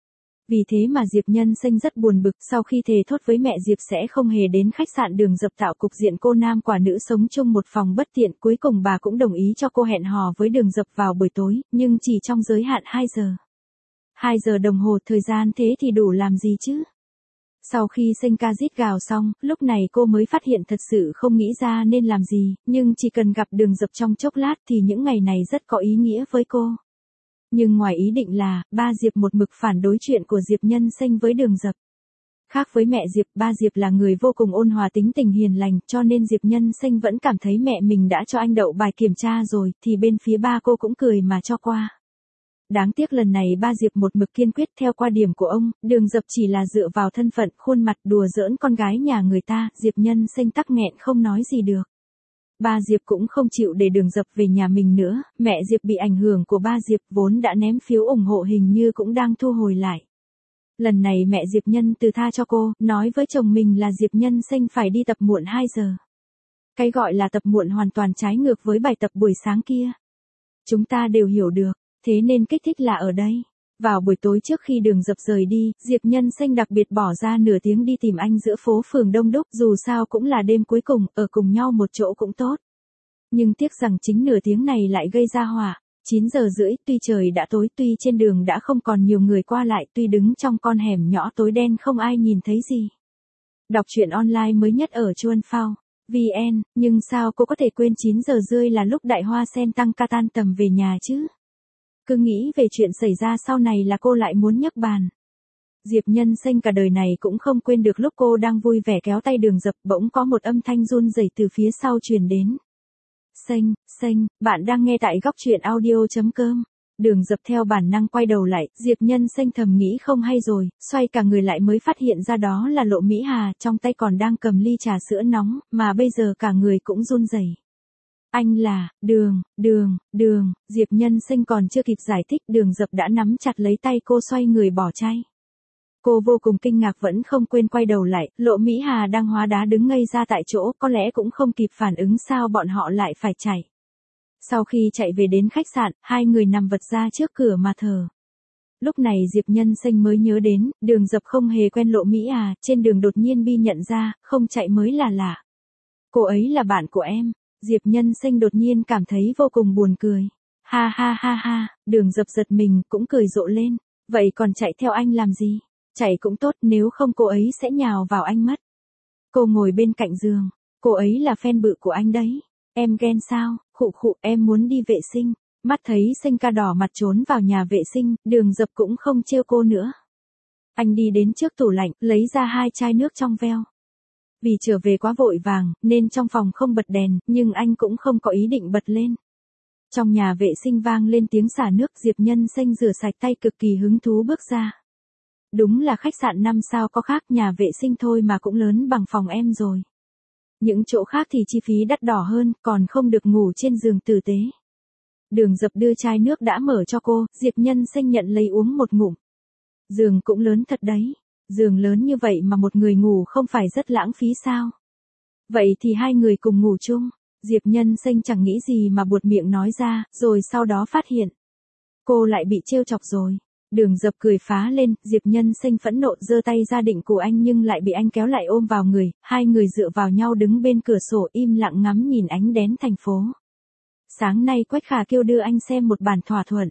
Vì thế mà Diệp Nhân Sinh rất buồn bực, sau khi thề thốt với mẹ Diệp sẽ không hề đến khách sạn Đường Dập tạo cục diện cô nam quả nữ sống chung một phòng bất tiện, cuối cùng bà cũng đồng ý cho cô hẹn hò với Đường Dập vào buổi tối, nhưng chỉ trong giới hạn 2 giờ. 2 giờ đồng hồ, thời gian thế thì đủ làm gì chứ? Sau khi Sinh ca rít gào xong, lúc này cô mới phát hiện thật sự không nghĩ ra nên làm gì, nhưng chỉ cần gặp Đường Dập trong chốc lát thì những ngày này rất có ý nghĩa với cô. Nhưng ngoài ý định là, ba Diệp một mực phản đối chuyện của Diệp Nhân Sinh với Đường Dập. Khác với mẹ Diệp, ba Diệp là người vô cùng ôn hòa tính tình hiền lành, cho nên Diệp Nhân Sinh vẫn cảm thấy mẹ mình đã cho anh đậu bài kiểm tra rồi, thì bên phía ba cô cũng cười mà cho qua. Đáng tiếc lần này ba Diệp một mực kiên quyết theo quan điểm của ông, Đường Dập chỉ là dựa vào thân phận, khuôn mặt đùa giỡn con gái nhà người ta, Diệp Nhân Sinh tắc nghẹn không nói gì được. Ba Diệp cũng không chịu để Đường Dập về nhà mình nữa, mẹ Diệp bị ảnh hưởng của ba Diệp vốn đã ném phiếu ủng hộ hình như cũng đang thu hồi lại. Lần này mẹ Diệp Nhân từ tha cho cô, nói với chồng mình là Diệp Nhân Sinh phải đi tập muộn 2 giờ. Cái gọi là tập muộn hoàn toàn trái ngược với bài tập buổi sáng kia. Chúng ta đều hiểu được, thế nên kích thích là ở đây. Vào buổi tối trước khi Đường Dập rời đi, Diệp Nhân Sinh đặc biệt bỏ ra nửa tiếng đi tìm anh giữa phố phường đông đúc, dù sao cũng là đêm cuối cùng, ở cùng nhau một chỗ cũng tốt. Nhưng tiếc rằng chính nửa tiếng này lại gây ra họa. 9 giờ rưỡi, tuy trời đã tối, tuy trên đường đã không còn nhiều người qua lại, tuy đứng trong con hẻm nhỏ tối đen không ai nhìn thấy gì. Đọc truyện online mới nhất ở Chuan Phao VN, nhưng sao cô có thể quên 9 giờ rưỡi là lúc Đại Hoa Sen tăng ca tan tầm về nhà chứ? Cứ nghĩ về chuyện xảy ra sau này là cô lại muốn nhấc bàn. Diệp Nhân Sinh cả đời này cũng không quên được lúc cô đang vui vẻ kéo tay Đường Dập, bỗng có một âm thanh run rẩy từ phía sau truyền đến. Sinh, bạn đang nghe tại góc truyện audio.com. Đường Dập theo bản năng quay đầu lại, Diệp Nhân Sinh thầm nghĩ không hay rồi, xoay cả người lại mới phát hiện ra đó là Lộ Mỹ Hà, trong tay còn đang cầm ly trà sữa nóng, mà bây giờ cả người cũng run rẩy. Anh là, Đường, Diệp Nhân Sinh còn chưa kịp giải thích, Đường Dập đã nắm chặt lấy tay cô xoay người bỏ chay. Cô vô cùng kinh ngạc vẫn không quên quay đầu lại, Lộ Mỹ Hà đang hóa đá đứng ngây ra tại chỗ, có lẽ cũng không kịp phản ứng sao bọn họ lại phải chạy. Sau khi chạy về đến khách sạn, hai người nằm vật ra trước cửa mà thờ. Lúc này Diệp Nhân Sinh mới nhớ đến, Đường Dập không hề quen Lộ Mỹ Hà, trên đường đột nhiên bi nhận ra, không chạy mới là lạ. Cô ấy là bạn của em. Diệp Nhân Sinh đột nhiên cảm thấy vô cùng buồn cười. Ha, Đường Dập giật mình, cũng cười rộ lên. Vậy còn chạy theo anh làm gì? Chạy cũng tốt, nếu không cô ấy sẽ nhào vào anh mất. Cô ngồi bên cạnh giường. Cô ấy là fan bự của anh đấy. Em ghen sao? Khụ, em muốn đi vệ sinh. Mắt thấy Sinh ca đỏ mặt trốn vào nhà vệ sinh, Đường Dập cũng không trêu cô nữa. Anh đi đến trước tủ lạnh, lấy ra 2 chai nước trong veo. Vì trở về quá vội vàng, nên trong phòng không bật đèn, nhưng anh cũng không có ý định bật lên. Trong nhà vệ sinh vang lên tiếng xả nước, Diệp Nhân Sinh rửa sạch tay cực kỳ hứng thú bước ra. Đúng là khách sạn 5 sao có khác, nhà vệ sinh thôi mà cũng lớn bằng phòng em rồi. Những chỗ khác thì chi phí đắt đỏ hơn, còn không được ngủ trên giường tử tế. Đường Dập đưa chai nước đã mở cho cô, Diệp Nhân Sinh nhận lấy uống một ngụm. Giường cũng lớn thật đấy. Giường lớn như vậy mà một người ngủ không phải rất lãng phí sao? Vậy thì hai người cùng ngủ chung. Diệp Nhân Sinh chẳng nghĩ gì mà buột miệng nói ra, rồi sau đó phát hiện. Cô lại bị trêu chọc rồi. Đường Dập cười phá lên, Diệp Nhân Sinh phẫn nộ giơ tay ra định của anh nhưng lại bị anh kéo lại ôm vào người, hai người dựa vào nhau đứng bên cửa sổ im lặng ngắm nhìn ánh đèn thành phố. Sáng nay Quách Khả kêu đưa anh xem một bản thỏa thuận.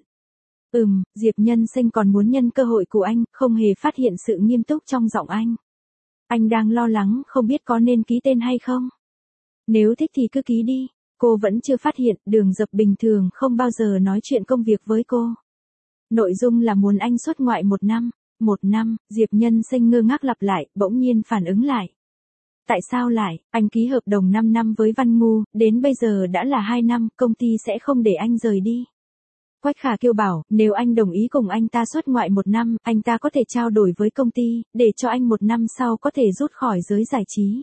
Diệp Nhân Sinh còn muốn nhân cơ hội của anh, không hề phát hiện sự nghiêm túc trong giọng anh. Anh đang lo lắng không biết có nên ký tên hay không. Nếu thích thì cứ ký đi. Cô vẫn chưa phát hiện, Đường Dập bình thường không bao giờ nói chuyện công việc với cô. Nội dung là muốn anh xuất ngoại 1 năm. 1 năm, Diệp Nhân Sinh ngơ ngác lặp lại, bỗng nhiên phản ứng lại. Tại sao lại, anh ký hợp đồng 5 năm với Văn Ngu, đến bây giờ đã là 2 năm, công ty sẽ không để anh rời đi. Quách Khả kêu bảo, nếu anh đồng ý cùng anh ta xuất ngoại 1 năm, anh ta có thể trao đổi với công ty, để cho anh 1 năm sau có thể rút khỏi giới giải trí.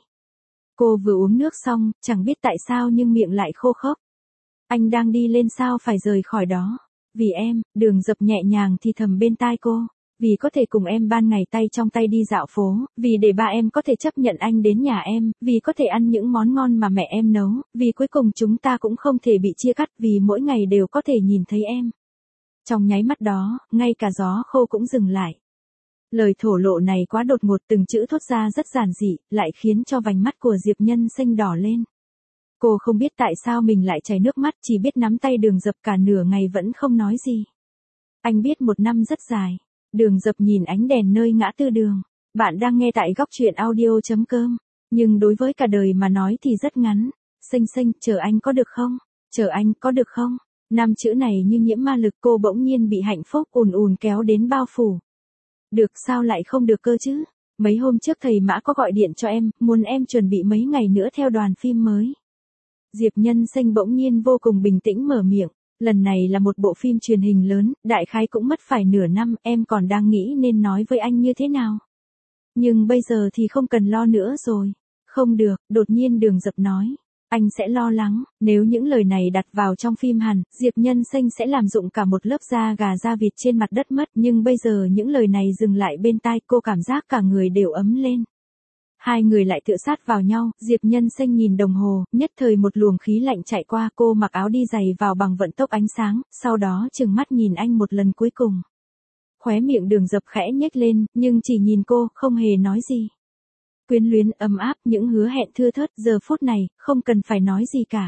Cô vừa uống nước xong, chẳng biết tại sao nhưng miệng lại khô khốc. Anh đang đi lên sao phải rời khỏi đó. Vì em, Đường Dập nhẹ nhàng thì thầm bên tai cô. Vì có thể cùng em ban ngày tay trong tay đi dạo phố, vì để ba em có thể chấp nhận anh đến nhà em, vì có thể ăn những món ngon mà mẹ em nấu, vì cuối cùng chúng ta cũng không thể bị chia cắt, vì mỗi ngày đều có thể nhìn thấy em. Trong nháy mắt đó, ngay cả gió khô cũng dừng lại. Lời thổ lộ này quá đột ngột, từng chữ thốt ra rất giản dị, lại khiến cho vành mắt của Diệp Nhân Xanh đỏ lên. Cô không biết tại sao mình lại chảy nước mắt, chỉ biết nắm tay Đường Dập cả nửa ngày vẫn không nói gì. Anh biết một năm rất dài. Đường Dập nhìn ánh đèn nơi ngã tư đường. Bạn đang nghe tại góc truyện audio.com. Nhưng đối với cả đời mà nói thì rất ngắn. Xanh xanh, chờ anh có được không? Chờ anh có được không? 5 chữ này như nhiễm ma lực, cô bỗng nhiên bị hạnh phúc ùn ùn kéo đến bao phủ. Được sao lại không được cơ chứ? Mấy hôm trước thầy Mã có gọi điện cho em, muốn em chuẩn bị mấy ngày nữa theo đoàn phim mới. Diệp Nhân Xanh bỗng nhiên vô cùng bình tĩnh mở miệng. Lần này là một bộ phim truyền hình lớn, đại khái cũng mất phải nửa năm, em còn đang nghĩ nên nói với anh như thế nào. Nhưng bây giờ thì không cần lo nữa rồi. Không được, đột nhiên Đường Dập nói. Anh sẽ lo lắng, nếu những lời này đặt vào trong phim hẳn, Diệp Nhân Xanh sẽ làm rụng cả một lớp da gà da vịt trên mặt đất mất, nhưng bây giờ những lời này dừng lại bên tai, cô cảm giác cả người đều ấm lên. Hai người lại tựa sát vào nhau, Diệp Nhân Xanh nhìn đồng hồ, nhất thời một luồng khí lạnh chạy qua, cô mặc áo đi giày vào bằng vận tốc ánh sáng, sau đó trừng mắt nhìn anh một lần cuối cùng. Khóe miệng Đường Dập khẽ nhếch lên, nhưng chỉ nhìn cô, không hề nói gì. Quyến luyến ấm áp, những hứa hẹn thưa thớt, giờ phút này, không cần phải nói gì cả.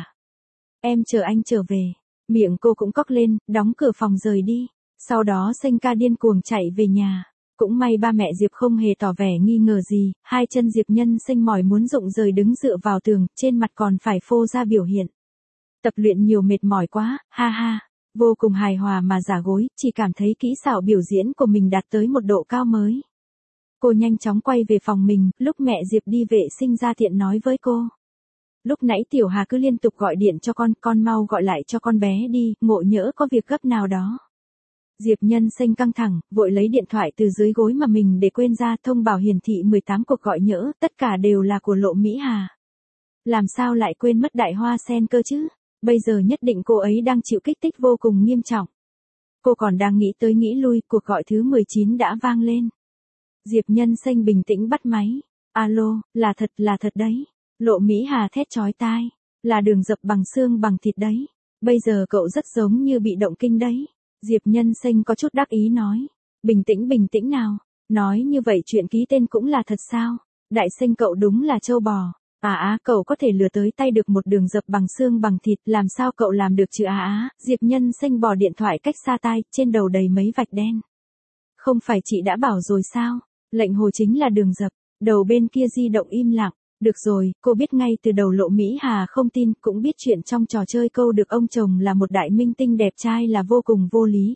Em chờ anh trở về. Miệng cô cũng cóc lên, đóng cửa phòng rời đi. Sau đó Xanh ca điên cuồng chạy về nhà. Cũng may ba mẹ Diệp không hề tỏ vẻ nghi ngờ gì, hai chân Diệp Nhân Xanh mỏi muốn rụng rời đứng dựa vào tường, trên mặt còn phải phô ra biểu hiện. Tập luyện nhiều mệt mỏi quá, ha ha. Vô cùng hài hòa mà giả gối, chỉ cảm thấy kỹ xảo biểu diễn của mình đạt tới một độ cao mới. Cô nhanh chóng quay về phòng mình, lúc mẹ Diệp đi vệ sinh ra tiện nói với cô. Lúc nãy Tiểu Hà cứ liên tục gọi điện cho con mau gọi lại cho con bé đi, ngộ nhỡ có việc gấp nào đó. Diệp Nhân Xanh căng thẳng, vội lấy điện thoại từ dưới gối mà mình để quên ra, thông báo hiển thị 18 cuộc gọi nhỡ, tất cả đều là của Lộ Mỹ Hà. Làm sao lại quên mất Đại Hoa Sen cơ chứ? Bây giờ nhất định cô ấy đang chịu kích thích vô cùng nghiêm trọng. Cô còn đang nghĩ tới nghĩ lui, cuộc gọi thứ 19 đã vang lên. Diệp Nhân Xanh bình tĩnh bắt máy. Alo, là thật đấy. Lộ Mỹ Hà thét chói tai. Là Đường Dập bằng xương bằng thịt đấy. Bây giờ cậu rất giống như bị động kinh đấy. Diệp Nhân Xanh có chút đắc ý nói. Bình tĩnh nào. Nói như vậy chuyện ký tên cũng là thật sao? Đại Xanh cậu đúng là trâu bò. Cậu có thể lừa tới tay được một Đường Dập bằng xương bằng thịt, làm sao cậu làm được chứ Diệp Nhân Xanh bỏ điện thoại cách xa tai, trên đầu đầy mấy vạch đen. Không phải chị đã bảo rồi sao? Lệnh hồ chính là Đường Dập. Đầu bên kia di động im lặng. Được rồi, cô biết ngay từ đầu Lộ Mỹ Hà không tin, cũng biết chuyện trong trò chơi câu được ông chồng là một đại minh tinh đẹp trai là vô cùng vô lý,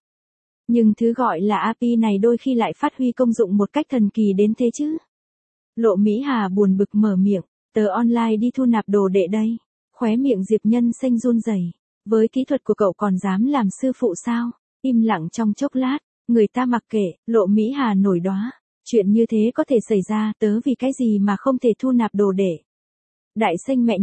nhưng thứ gọi là API này đôi khi lại phát huy công dụng một cách thần kỳ đến thế chứ. Lộ Mỹ Hà buồn bực mở miệng, tớ online đi thu nạp đồ đệ đây. Khóe miệng Diệp Nhân Xanh run rẩy. Với kỹ thuật của cậu còn dám làm sư phụ sao? Im lặng trong chốc lát, người ta mặc kệ, Lộ Mỹ Hà nổi đoá. Chuyện như thế có thể xảy ra, tớ vì cái gì mà không thể thu nạp đồ để. Đại Xanh mẹ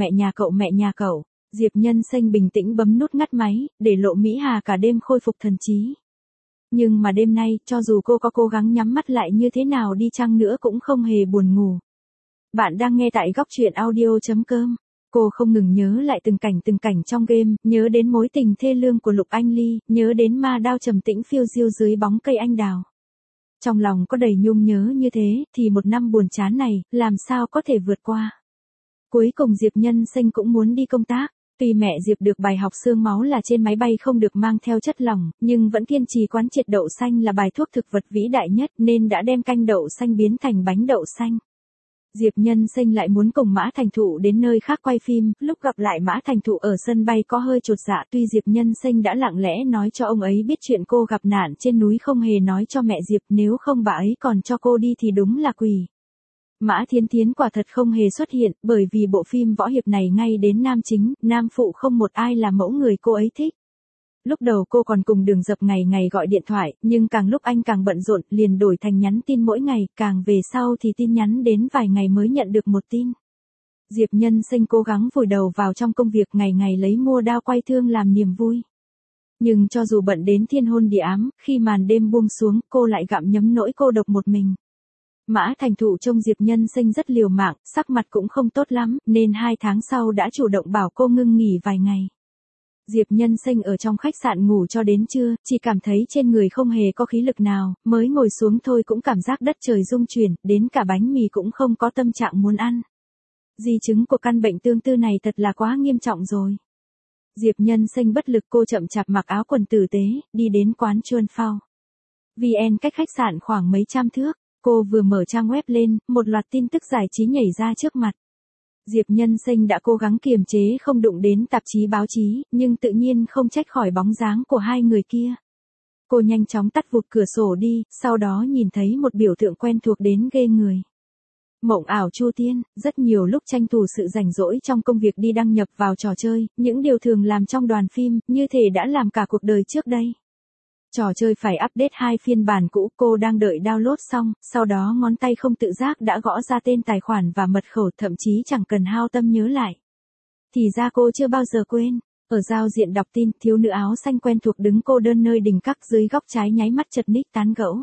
nhà cậu. Diệp Nhân Xanh bình tĩnh bấm nút ngắt máy, để Lộ Mỹ Hà cả đêm khôi phục thần trí. Nhưng mà đêm nay, cho dù cô có cố gắng nhắm mắt lại như thế nào đi chăng nữa cũng không hề buồn ngủ. Bạn đang nghe tại góc truyện audio.com. Cô không ngừng nhớ lại từng cảnh trong game, nhớ đến mối tình thê lương của Lục Anh Ly, nhớ đến ma đao trầm tĩnh phiêu diêu dưới bóng cây anh đào. Trong lòng có đầy nhung nhớ như thế, thì một năm buồn chán này, làm sao có thể vượt qua. Cuối cùng Diệp Nhân Xanh cũng muốn đi công tác. Tuy mẹ Diệp được bài học xương máu là trên máy bay không được mang theo chất lỏng, nhưng vẫn kiên trì quán triệt đậu xanh là bài thuốc thực vật vĩ đại nhất nên đã đem canh đậu xanh biến thành bánh đậu xanh. Diệp Nhân Xanh lại muốn cùng Mã Thành Thụ đến nơi khác quay phim, lúc gặp lại Mã Thành Thụ ở sân bay có hơi chột dạ, tuy Diệp Nhân Xanh đã lặng lẽ nói cho ông ấy biết chuyện cô gặp nạn trên núi không hề nói cho mẹ Diệp, nếu không bà ấy còn cho cô đi thì đúng là quỷ. Mã Thiến Thiến quả thật không hề xuất hiện, bởi vì bộ phim võ hiệp này ngay đến nam chính, nam phụ không một ai là mẫu người cô ấy thích. Lúc đầu cô còn cùng Đường Dập ngày ngày gọi điện thoại, nhưng càng lúc anh càng bận rộn, liền đổi thành nhắn tin mỗi ngày, càng về sau thì tin nhắn đến vài ngày mới nhận được một tin. Diệp Nhân Xanh cố gắng vùi đầu vào trong công việc, ngày ngày lấy mua đao quay thương làm niềm vui. Nhưng cho dù bận đến thiên hôn địa ám, khi màn đêm buông xuống, cô lại gặm nhấm nỗi cô độc một mình. Mã Thành Thụ trông Diệp Nhân Xanh rất liều mạng, sắc mặt cũng không tốt lắm, nên 2 tháng sau đã chủ động bảo cô ngưng nghỉ vài ngày. Diệp Nhân Sinh ở trong khách sạn ngủ cho đến trưa, chỉ cảm thấy trên người không hề có khí lực nào, mới ngồi xuống thôi cũng cảm giác đất trời rung chuyển, đến cả bánh mì cũng không có tâm trạng muốn ăn. Di chứng của căn bệnh tương tư này thật là quá nghiêm trọng rồi. Diệp Nhân Sinh bất lực, cô chậm chạp mặc áo quần tử tế, đi đến quán Chuan Phao. VN cách khách sạn khoảng mấy trăm thước, cô vừa mở trang web lên, một loạt tin tức giải trí nhảy ra trước mặt. Diệp Nhân Sinh đã cố gắng kiềm chế không đụng đến tạp chí báo chí, nhưng tự nhiên không trách khỏi bóng dáng của hai người kia. Cô nhanh chóng tắt vụt cửa sổ đi, sau đó nhìn thấy một biểu tượng quen thuộc đến ghê người. Mộng ảo Chu Tiên, rất nhiều lúc tranh thủ sự rảnh rỗi trong công việc đi đăng nhập vào trò chơi, những điều thường làm trong đoàn phim, như thể đã làm cả cuộc đời trước đây. Trò chơi phải update 2 phiên bản cũ, cô đang đợi download xong, sau đó ngón tay không tự giác đã gõ ra tên tài khoản và mật khẩu, thậm chí chẳng cần hao tâm nhớ lại. Thì ra cô chưa bao giờ quên. Ở giao diện đọc tin, thiếu nữ áo xanh quen thuộc đứng cô đơn nơi đỉnh các dưới góc trái nháy mắt chật ních tán gẫu.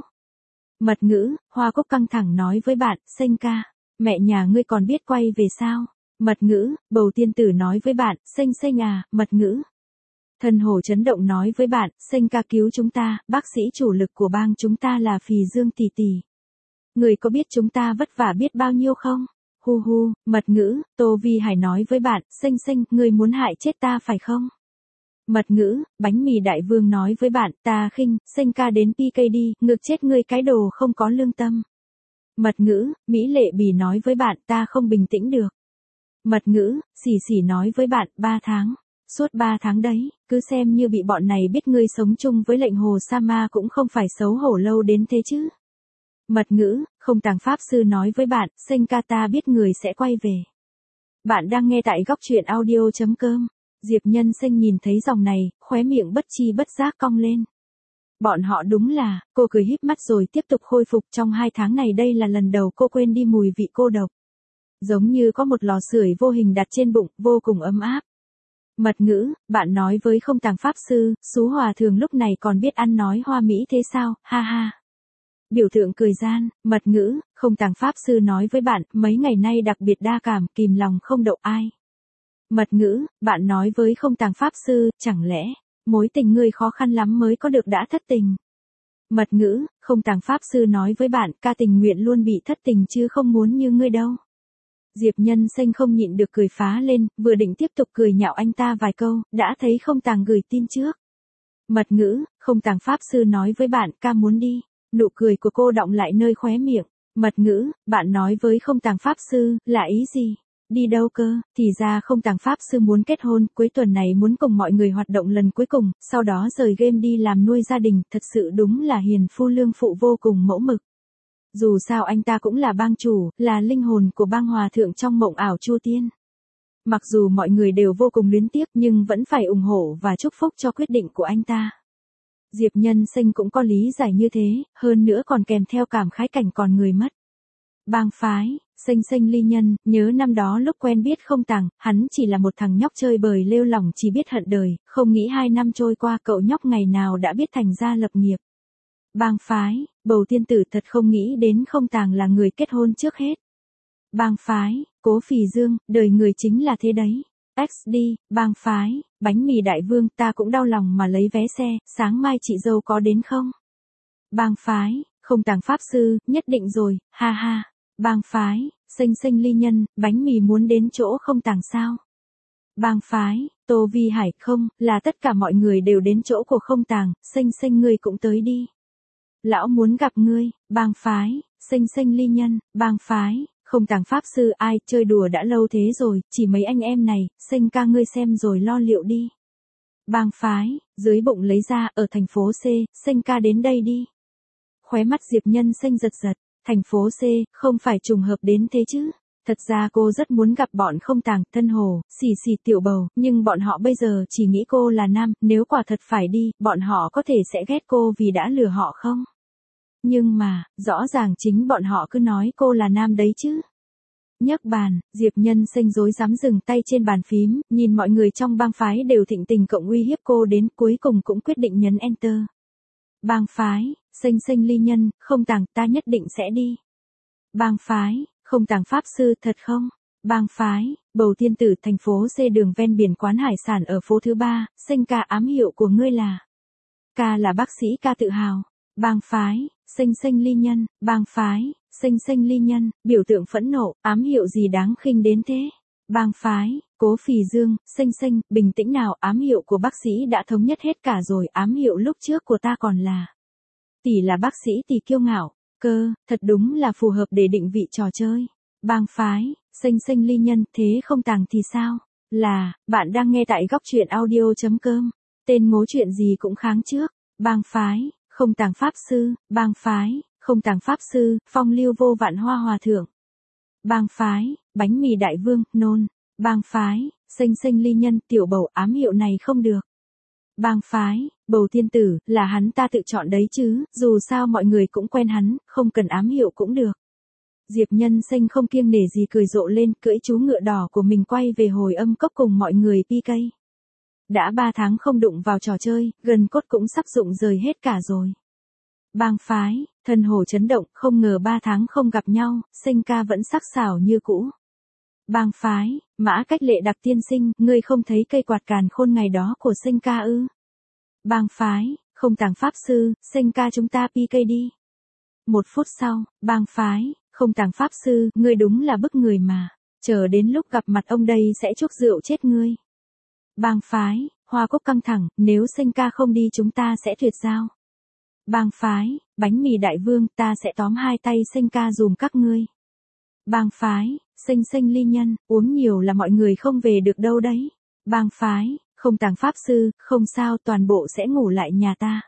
Mật ngữ, Hoa Cúc căng thẳng nói với bạn, Sinh ca, mẹ nhà ngươi còn biết quay về sao? Mật ngữ, Bầu Tiên Tử nói với bạn, Sinh Sinh à, mật ngữ. Thần Hổ chấn động nói với bạn, Sinh ca cứu chúng ta, bác sĩ chủ lực của bang chúng ta là Phì Dương tỷ tỷ. Người có biết chúng ta vất vả biết bao nhiêu không? Hu hu, mật ngữ, Tô Vi Hải nói với bạn, Sinh Sinh, người muốn hại chết ta phải không? Mật ngữ, Bánh mì đại vương nói với bạn, ta khinh, Sinh ca đến PK đi, ngược chết ngươi cái đồ không có lương tâm. Mật ngữ, Mỹ Lệ Bì nói với bạn, ta không bình tĩnh được. Mật ngữ, Xỉ Xỉ nói với bạn, 3 tháng. Suốt 3 tháng đấy, cứ xem như bị bọn này biết ngươi sống chung với lệnh hồ sa ma cũng không phải xấu hổ lâu đến thế chứ. Mật ngữ, Không Tàng Pháp Sư nói với bạn, Sinh ca ta biết người sẽ quay về. Bạn đang nghe tại góc truyện audio.com. Diệp Nhân Sinh nhìn thấy dòng này, khóe miệng bất chi bất giác cong lên. Bọn họ đúng là, cô cười híp mắt rồi tiếp tục khôi phục, trong 2 tháng này đây là lần đầu cô quên đi mùi vị cô độc. Giống như có một lò sưởi vô hình đặt trên bụng, vô cùng ấm áp. Mật ngữ, bạn nói với Không Tàng Pháp Sư, Sú Hòa Thường lúc này còn biết ăn nói hoa mỹ thế sao, ha ha. Biểu tượng cười gian, mật ngữ, Không Tàng Pháp Sư nói với bạn, mấy ngày nay đặc biệt đa cảm, kìm lòng không đậu ai. Mật ngữ, bạn nói với Không Tàng Pháp Sư, chẳng lẽ, mối tình ngươi khó khăn lắm mới có được đã thất tình. Mật ngữ, Không Tàng Pháp Sư nói với bạn, ca tình nguyện luôn bị thất tình chứ không muốn như ngươi đâu. Diệp Nhân Sinh không nhịn được cười phá lên, vừa định tiếp tục cười nhạo anh ta vài câu, đã thấy Không Tàng gửi tin trước. Mật ngữ, Không Tàng Pháp Sư nói với bạn, ca muốn đi. Nụ cười của cô đọng lại nơi khóe miệng. Mật ngữ, bạn nói với Không Tàng Pháp Sư, là ý gì? Đi đâu cơ? Thì ra Không Tàng Pháp Sư muốn kết hôn, cuối tuần này muốn cùng mọi người hoạt động lần cuối cùng, sau đó rời game đi làm nuôi gia đình, thật sự đúng là hiền phu lương phụ vô cùng mẫu mực. Dù sao anh ta cũng là bang chủ, là linh hồn của bang hòa thượng trong mộng ảo Chu Tiên. Mặc dù mọi người đều vô cùng luyến tiếc nhưng vẫn phải ủng hộ và chúc phúc cho quyết định của anh ta. Diệp Nhân Sinh cũng có lý giải như thế, hơn nữa còn kèm theo cảm khái cảnh còn người mất. Bang phái, Sinh Sinh ly nhân, nhớ năm đó lúc quen biết Không Tàng, hắn chỉ là một thằng nhóc chơi bời lêu lỏng chỉ biết hận đời, không nghĩ 2 năm trôi qua cậu nhóc ngày nào đã biết thành ra lập nghiệp. Bang phái, Bầu Tiên Tử thật không nghĩ đến Không Tàng là người kết hôn trước hết. Bang phái, Cố Phì Dương, đời người chính là thế đấy. XD, bang phái, Bánh mì đại vương, ta cũng đau lòng mà lấy vé xe, sáng mai chị dâu có đến không? Bang phái, Không Tàng Pháp Sư, nhất định rồi, ha ha. Bang phái, Sinh Sinh ly nhân, Bánh mì muốn đến chỗ Không Tàng sao? Bang phái, Tô Vi Hải, không, là tất cả mọi người đều đến chỗ của Không Tàng, Sinh Sinh ngươi cũng tới đi. Lão muốn gặp ngươi. Bang phái, Sinh Sinh ly nhân, bang phái, Không Tàng Pháp Sư, ai, chơi đùa đã lâu thế rồi, chỉ mấy anh em này, Sinh ca ngươi xem rồi lo liệu đi. Bang phái, dưới bụng lấy ra, ở thành phố C, Sinh ca đến đây đi. Khóe mắt Diệp Nhân Sinh giật giật, thành phố C, không phải trùng hợp đến thế chứ. Thật ra cô rất muốn gặp bọn Không Tàng, Thân Hồ, Xì Xì, Tiểu Bầu, nhưng bọn họ bây giờ chỉ nghĩ cô là nam, nếu quả thật phải đi, bọn họ có thể sẽ ghét cô vì đã lừa họ không? Nhưng mà, rõ ràng chính bọn họ cứ nói cô là nam đấy chứ. Nhấc bàn, Diệp Nhân Sinh rối rắm dừng tay trên bàn phím, nhìn mọi người trong bang phái đều thịnh tình cộng uy hiếp cô đến, cuối cùng cũng quyết định nhấn Enter. Bang phái, Sinh Sinh ly nhân, Không Tàng, ta nhất định sẽ đi. Bang phái, Không Tàng Pháp Sư, thật không? Bang phái, bầu tiên tử thành phố C đường ven biển quán hải sản ở phố thứ 3, Sinh ca ám hiệu của ngươi là. Ca là bác sĩ ca tự hào. Bang phái, Sinh ly nhân, bang phái, Sinh ly nhân, biểu tượng phẫn nộ, ám hiệu gì đáng khinh đến thế. Bang phái, Cố Phì Dương, Sinh, bình tĩnh nào, ám hiệu của bác sĩ đã thống nhất hết cả rồi, ám hiệu lúc trước của ta còn là. Tỷ là bác sĩ tỷ kiêu ngạo, cơ, thật đúng là phù hợp để định vị trò chơi. Bang phái, Sinh ly nhân, thế không tàng thì sao? Là, bạn đang nghe tại góc truyện audio.com. Tên ngố chuyện gì cũng kháng trước. Bang phái, không tàng pháp sư, bang phái, không tàng pháp sư, phong lưu vô vạn hoa hòa thượng. Bang phái, bánh mì đại vương, nôn. Bang phái, Sinh ly nhân, tiểu bầu, ám hiệu này không được. Bang phái, bầu tiên tử, là hắn ta tự chọn đấy chứ, dù sao mọi người cũng quen hắn, không cần ám hiệu cũng được. Diệp Nhân Sinh không kiêng nể gì cười rộ lên, cưỡi chú ngựa đỏ của mình quay về hồi âm cốc cùng mọi người PK. Đã 3 tháng không đụng vào trò chơi, gần cốt cũng sắp rụng rời hết cả rồi. Bang phái, thân hồ chấn động, không ngờ 3 tháng không gặp nhau, Sinh ca vẫn sắc sảo như cũ. Bang phái, Mã Cách Lệ đặc tiên sinh, ngươi không thấy cây quạt càn khôn ngày đó của Sinh ca ư? Bang phái, không tàng pháp sư, Sinh ca chúng ta PK đi. 1 phút sau, bang phái, không tàng pháp sư, ngươi đúng là bức người mà. Chờ đến lúc gặp mặt ông đây sẽ chuốc rượu chết ngươi. Bang phái, Hoa Cúc căng thẳng, nếu Sinh ca không đi chúng ta sẽ tuyệt giao. Bang phái, bánh mì đại vương, ta sẽ tóm hai tay Sinh ca dùm các ngươi. Bang phái, Sinh ly nhân, uống nhiều là mọi người không về được đâu đấy. Bang phái, không tàng pháp sư, không sao, toàn bộ sẽ ngủ lại nhà ta.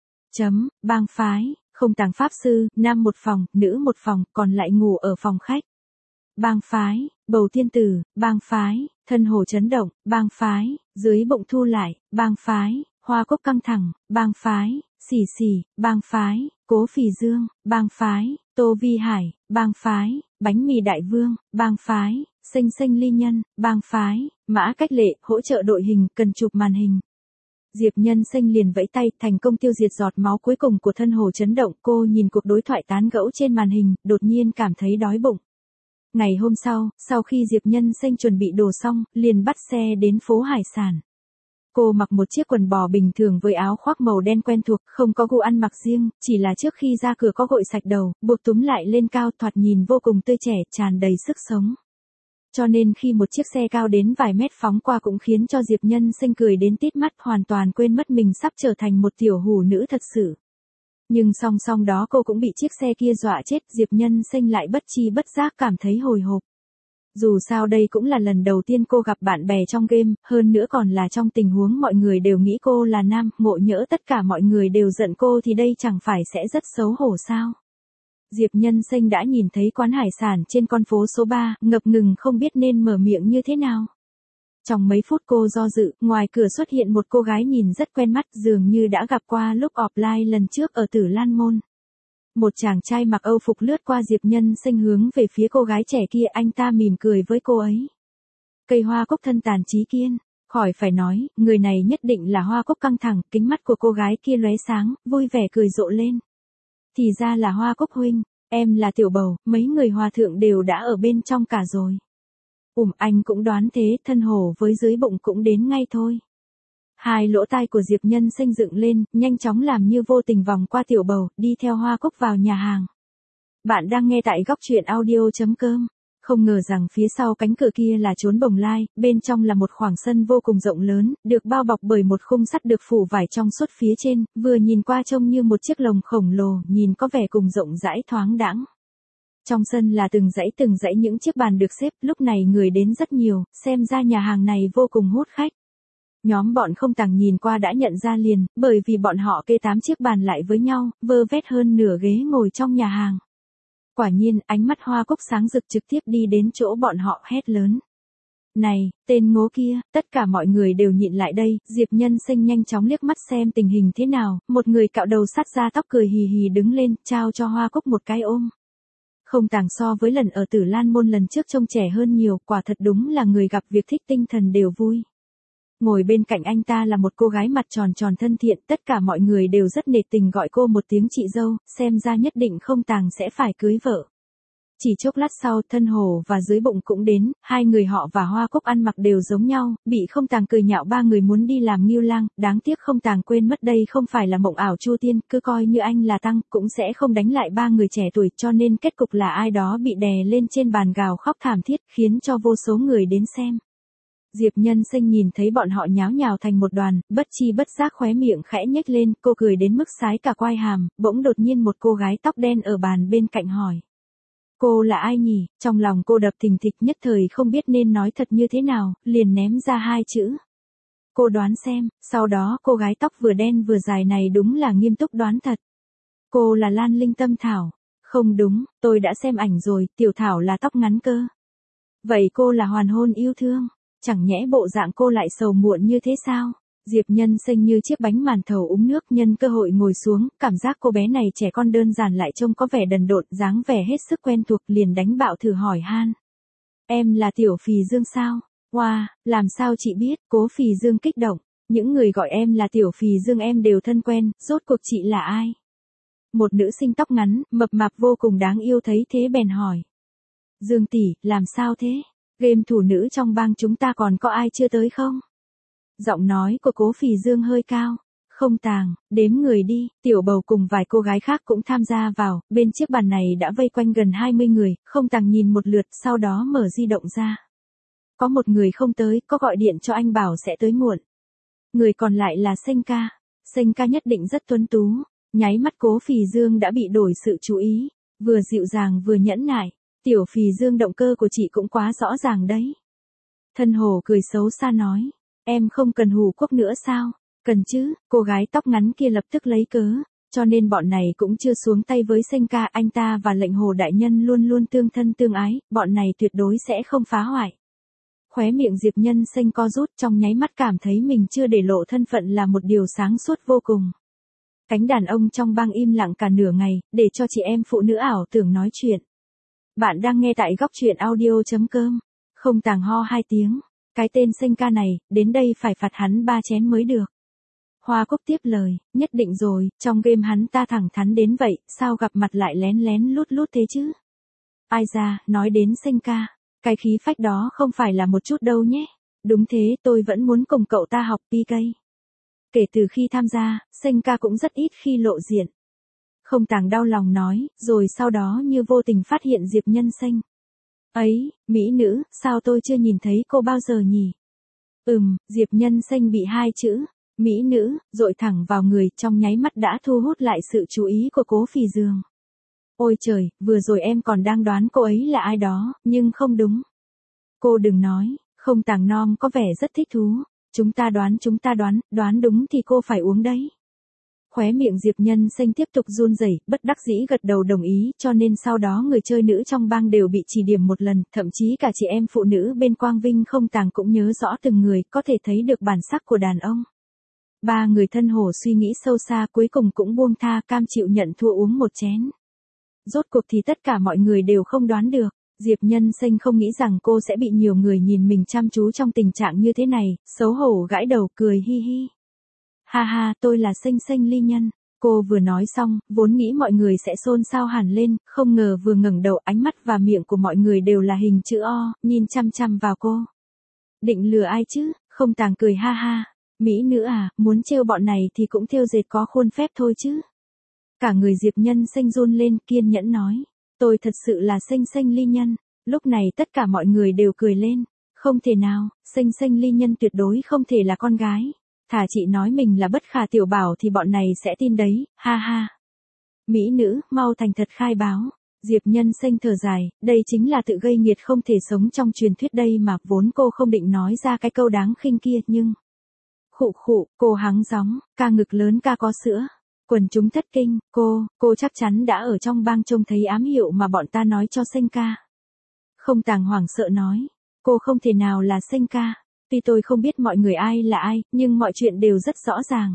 Bang phái, không tàng pháp sư, nam một phòng, nữ một phòng, còn lại ngủ ở phòng khách. Bang phái, bầu tiên tử, bang phái, thân hồ chấn động, bang phái, dưới bụng thu lại, bang phái, Hoa Cúc căng thẳng, bang phái, xì, bang phái, Cố Phì Dương, bang phái, Tô Vi Hải, bang phái, bánh mì đại vương, bang phái, Sinh ly nhân, bang phái, Mã Cách Lệ, hỗ trợ đội hình, cần chụp màn hình. Diệp Nhân Sinh liền vẫy tay, thành công tiêu diệt giọt máu cuối cùng của thân hồ chấn động, cô nhìn cuộc đối thoại tán gẫu trên màn hình, đột nhiên cảm thấy đói bụng. Ngày hôm sau khi Diệp Nhân Sinh chuẩn bị đồ xong, liền bắt xe đến phố hải sản. Cô mặc một chiếc quần bò bình thường với áo khoác màu đen quen thuộc, không có gu ăn mặc riêng, chỉ là trước khi ra cửa có gội sạch đầu, buộc túm lại lên cao, thoạt nhìn vô cùng tươi trẻ, tràn đầy sức sống. Cho nên khi một chiếc xe cao đến vài mét phóng qua cũng khiến cho Diệp Nhân Sinh cười đến tít mắt, hoàn toàn quên mất mình sắp trở thành một tiểu hủ nữ thật sự. Nhưng song song đó cô cũng bị chiếc xe kia dọa chết, Diệp Nhân Sinh lại bất chi bất giác cảm thấy hồi hộp. Dù sao đây cũng là lần đầu tiên cô gặp bạn bè trong game, hơn nữa còn là trong tình huống mọi người đều nghĩ cô là nam, ngộ nhỡ tất cả mọi người đều giận cô thì đây chẳng phải sẽ rất xấu hổ sao. Diệp Nhân Sinh đã nhìn thấy quán hải sản trên con phố số 3, ngập ngừng không biết nên mở miệng như thế nào. Trong mấy phút cô do dự, ngoài cửa xuất hiện một cô gái nhìn rất quen mắt, dường như đã gặp qua lúc offline lần trước ở Tử Lan Môn. Một chàng trai mặc Âu phục lướt qua Diệp Nhân Sinh hướng về phía cô gái trẻ kia, anh ta mỉm cười với cô ấy. Cây Hoa Cúc thân tàn trí kiên, khỏi phải nói, người này nhất định là Hoa Cúc căng thẳng, kính mắt của cô gái kia lóe sáng, vui vẻ cười rộ lên. Thì ra là Hoa Cúc huynh, em là tiểu bầu, mấy người hòa thượng đều đã ở bên trong cả rồi. Anh cũng đoán thế, thân hổ với dưới bụng cũng đến ngay thôi. Hai lỗ tai của Diệp Nhân Sinh dựng lên, nhanh chóng làm như vô tình vòng qua tiểu bầu, đi theo Hoa Cúc vào nhà hàng. Bạn đang nghe tại góc truyện audio.com. Không ngờ rằng phía sau cánh cửa kia là chốn bồng lai, bên trong là một khoảng sân vô cùng rộng lớn, được bao bọc bởi một khung sắt được phủ vải trong suốt phía trên, vừa nhìn qua trông như một chiếc lồng khổng lồ, nhìn có vẻ cùng rộng rãi thoáng đãng. Trong sân là từng dãy những chiếc bàn được xếp, lúc này người đến rất nhiều, xem ra nhà hàng này vô cùng hút khách. Nhóm bọn không tàng nhìn qua đã nhận ra liền, bởi vì bọn họ kê 8 chiếc bàn lại với nhau, vơ vét hơn nửa ghế ngồi trong nhà hàng. Quả nhiên, ánh mắt Hoa Cúc sáng rực trực tiếp đi đến chỗ bọn họ hét lớn. Này, tên ngố kia, tất cả mọi người đều nhịn lại đây, Diệp Nhân Sinh nhanh chóng liếc mắt xem tình hình thế nào, một người cạo đầu sắt ra tóc cười hì hì đứng lên, trao cho Hoa Cúc một cái ôm. Không tàng so với lần ở Tử Lan Môn lần trước trông trẻ hơn nhiều, quả thật đúng là người gặp việc thích tinh thần đều vui. Ngồi bên cạnh anh ta là một cô gái mặt tròn tròn thân thiện, tất cả mọi người đều rất nể tình gọi cô một tiếng chị dâu, xem ra nhất định không tàng sẽ phải cưới vợ. Chỉ chốc lát sau, Thân Hổ và Dưới Bụng cũng đến, hai người họ và Hoa Cúc ăn mặc đều giống nhau, bị Không Tàng cười nhạo ba người muốn đi làm Ngưu Lang, đáng tiếc Không Tàng quên mất đây không phải là mộng ảo Chu Tiên, cứ coi như anh là Tăng, cũng sẽ không đánh lại ba người trẻ tuổi, cho nên kết cục là ai đó bị đè lên trên bàn gào khóc thảm thiết, khiến cho vô số người đến xem. Diệp Nhân Sinh nhìn thấy bọn họ nháo nhào thành một đoàn, bất chi bất giác khóe miệng khẽ nhếch lên, cô cười đến mức sái cả quai hàm, bỗng đột nhiên một cô gái tóc đen ở bàn bên cạnh hỏi. Cô là ai nhỉ? Trong lòng cô đập thình thịch, nhất thời không biết nên nói thật như thế nào, liền ném ra hai chữ. Cô đoán xem, sau đó cô gái tóc vừa đen vừa dài này đúng là nghiêm túc đoán thật. Cô là Lan Linh Tâm Thảo. Không đúng, tôi đã xem ảnh rồi, Tiểu Thảo là tóc ngắn cơ. Vậy cô là Hoàn Hôn Yêu Thương. Chẳng nhẽ bộ dạng cô lại sầu muộn như thế sao? Diệp Nhân Sinh như chiếc bánh màn thầu uống nước, nhân cơ hội ngồi xuống, cảm giác cô bé này trẻ con đơn giản lại trông có vẻ đần độn, dáng vẻ hết sức quen thuộc, liền đánh bạo thử hỏi han. Em là Tiểu Phì Dương sao? Wow, làm sao chị biết? Cố Phì Dương kích động. Những người gọi em là Tiểu Phì Dương em đều thân quen, rốt cuộc chị là ai? Một nữ sinh tóc ngắn, mập mạp vô cùng đáng yêu thấy thế bèn hỏi. Dương tỷ, làm sao thế? Game thủ nữ trong bang chúng ta còn có ai chưa tới không? Giọng nói của Cố Phì Dương hơi cao. Không Tàng, đếm người đi, Tiểu Bầu cùng vài cô gái khác cũng tham gia vào, bên chiếc bàn này đã vây quanh gần 20 người, Không Tàng nhìn một lượt, sau đó mở di động ra. Có một người không tới, có gọi điện cho anh bảo sẽ tới muộn. Người còn lại là Senka. Senka nhất định rất tuấn tú, nháy mắt Cố Phì Dương đã bị đổi sự chú ý, vừa dịu dàng vừa nhẫn nại. Tiểu Phì Dương động cơ của chị cũng quá rõ ràng đấy. Thân Hổ cười xấu xa nói. Em không cần hù quốc nữa sao? Cần chứ, cô gái tóc ngắn kia lập tức lấy cớ. Cho nên bọn này cũng chưa xuống tay với Senka, anh ta và Lệnh Hồ đại nhân luôn luôn tương thân tương ái, bọn này tuyệt đối sẽ không phá hoại. Khóe miệng Diệp Nhân Sinh co rút, trong nháy mắt cảm thấy mình chưa để lộ thân phận là một điều sáng suốt vô cùng. Cánh đàn ông trong bang im lặng cả nửa ngày, để cho chị em phụ nữ ảo tưởng nói chuyện. Bạn đang nghe tại góc truyện audio.com. Không Tàng ho hai tiếng. Cái tên Senka này, đến đây phải phạt hắn 3 chén mới được. Hoa Cúc tiếp lời, nhất định rồi, trong game hắn ta thẳng thắn đến vậy, sao gặp mặt lại lén lén lút lút thế chứ? Ai ra, nói đến Senka, cái khí phách đó không phải là một chút đâu nhé. Đúng thế, tôi vẫn muốn cùng cậu ta học PK. Kể từ khi tham gia, Senka cũng rất ít khi lộ diện. Không Tàng đau lòng nói, rồi sau đó như vô tình phát hiện Diệp Nhân Sinh. Ấy, mỹ nữ, sao tôi chưa nhìn thấy cô bao giờ nhỉ? Diệp Nhân Sinh bị hai chữ, mỹ nữ, dội thẳng vào người, trong nháy mắt đã thu hút lại sự chú ý của Cố Phì Dương. Ôi trời, vừa rồi em còn đang đoán cô ấy là ai đó, nhưng không đúng. Cô đừng nói, Không Tàng non có vẻ rất thích thú. Chúng ta đoán đúng thì cô phải uống đấy. Khóe miệng Diệp Nhân Sinh tiếp tục run rẩy, bất đắc dĩ gật đầu đồng ý, cho nên sau đó người chơi nữ trong bang đều bị chỉ điểm một lần, thậm chí cả chị em phụ nữ bên Quang Vinh Không Tàng cũng nhớ rõ từng người, có thể thấy được bản sắc của đàn ông. Ba người Thân Hổ suy nghĩ sâu xa cuối cùng cũng buông tha, cam chịu nhận thua uống một chén. Rốt cuộc thì tất cả mọi người đều không đoán được. Diệp Nhân Sinh không nghĩ rằng cô sẽ bị nhiều người nhìn mình chăm chú trong tình trạng như thế này, xấu hổ gãi đầu cười hi hi. Ha ha, tôi là Sinh Ly Nhân. Cô vừa nói xong, vốn nghĩ mọi người sẽ xôn xao hẳn lên, không ngờ vừa ngẩng đầu ánh mắt và miệng của mọi người đều là hình chữ O, nhìn chăm chăm vào cô. Định lừa ai chứ? Không Tàng cười ha ha. Mỹ nữ à, muốn trêu bọn này thì cũng thêu dệt có khuôn phép thôi chứ. Cả người Diệp Nhân Sinh run lên, kiên nhẫn nói. Tôi thật sự là Sinh Ly Nhân. Lúc này tất cả mọi người đều cười lên. Không thể nào, Sinh Ly Nhân tuyệt đối không thể là con gái. Thà chị nói mình là Bất Khả Tiểu Bảo thì bọn này sẽ tin đấy, ha ha. Mỹ nữ, mau thành thật khai báo. Diệp Nhân Sinh thở dài, đây chính là tự gây nghiệt không thể sống trong truyền thuyết đây mà, vốn cô không định nói ra cái câu đáng khinh kia nhưng... Khụ, cô hắng gióng, ca ngực lớn ca có sữa. Quần chúng thất kinh, cô chắc chắn đã ở trong bang trông thấy ám hiệu mà bọn ta nói cho Senka. Không Tàng hoảng sợ nói, cô không thể nào là Senka. Tuy tôi không biết mọi người ai là ai, nhưng mọi chuyện đều rất rõ ràng.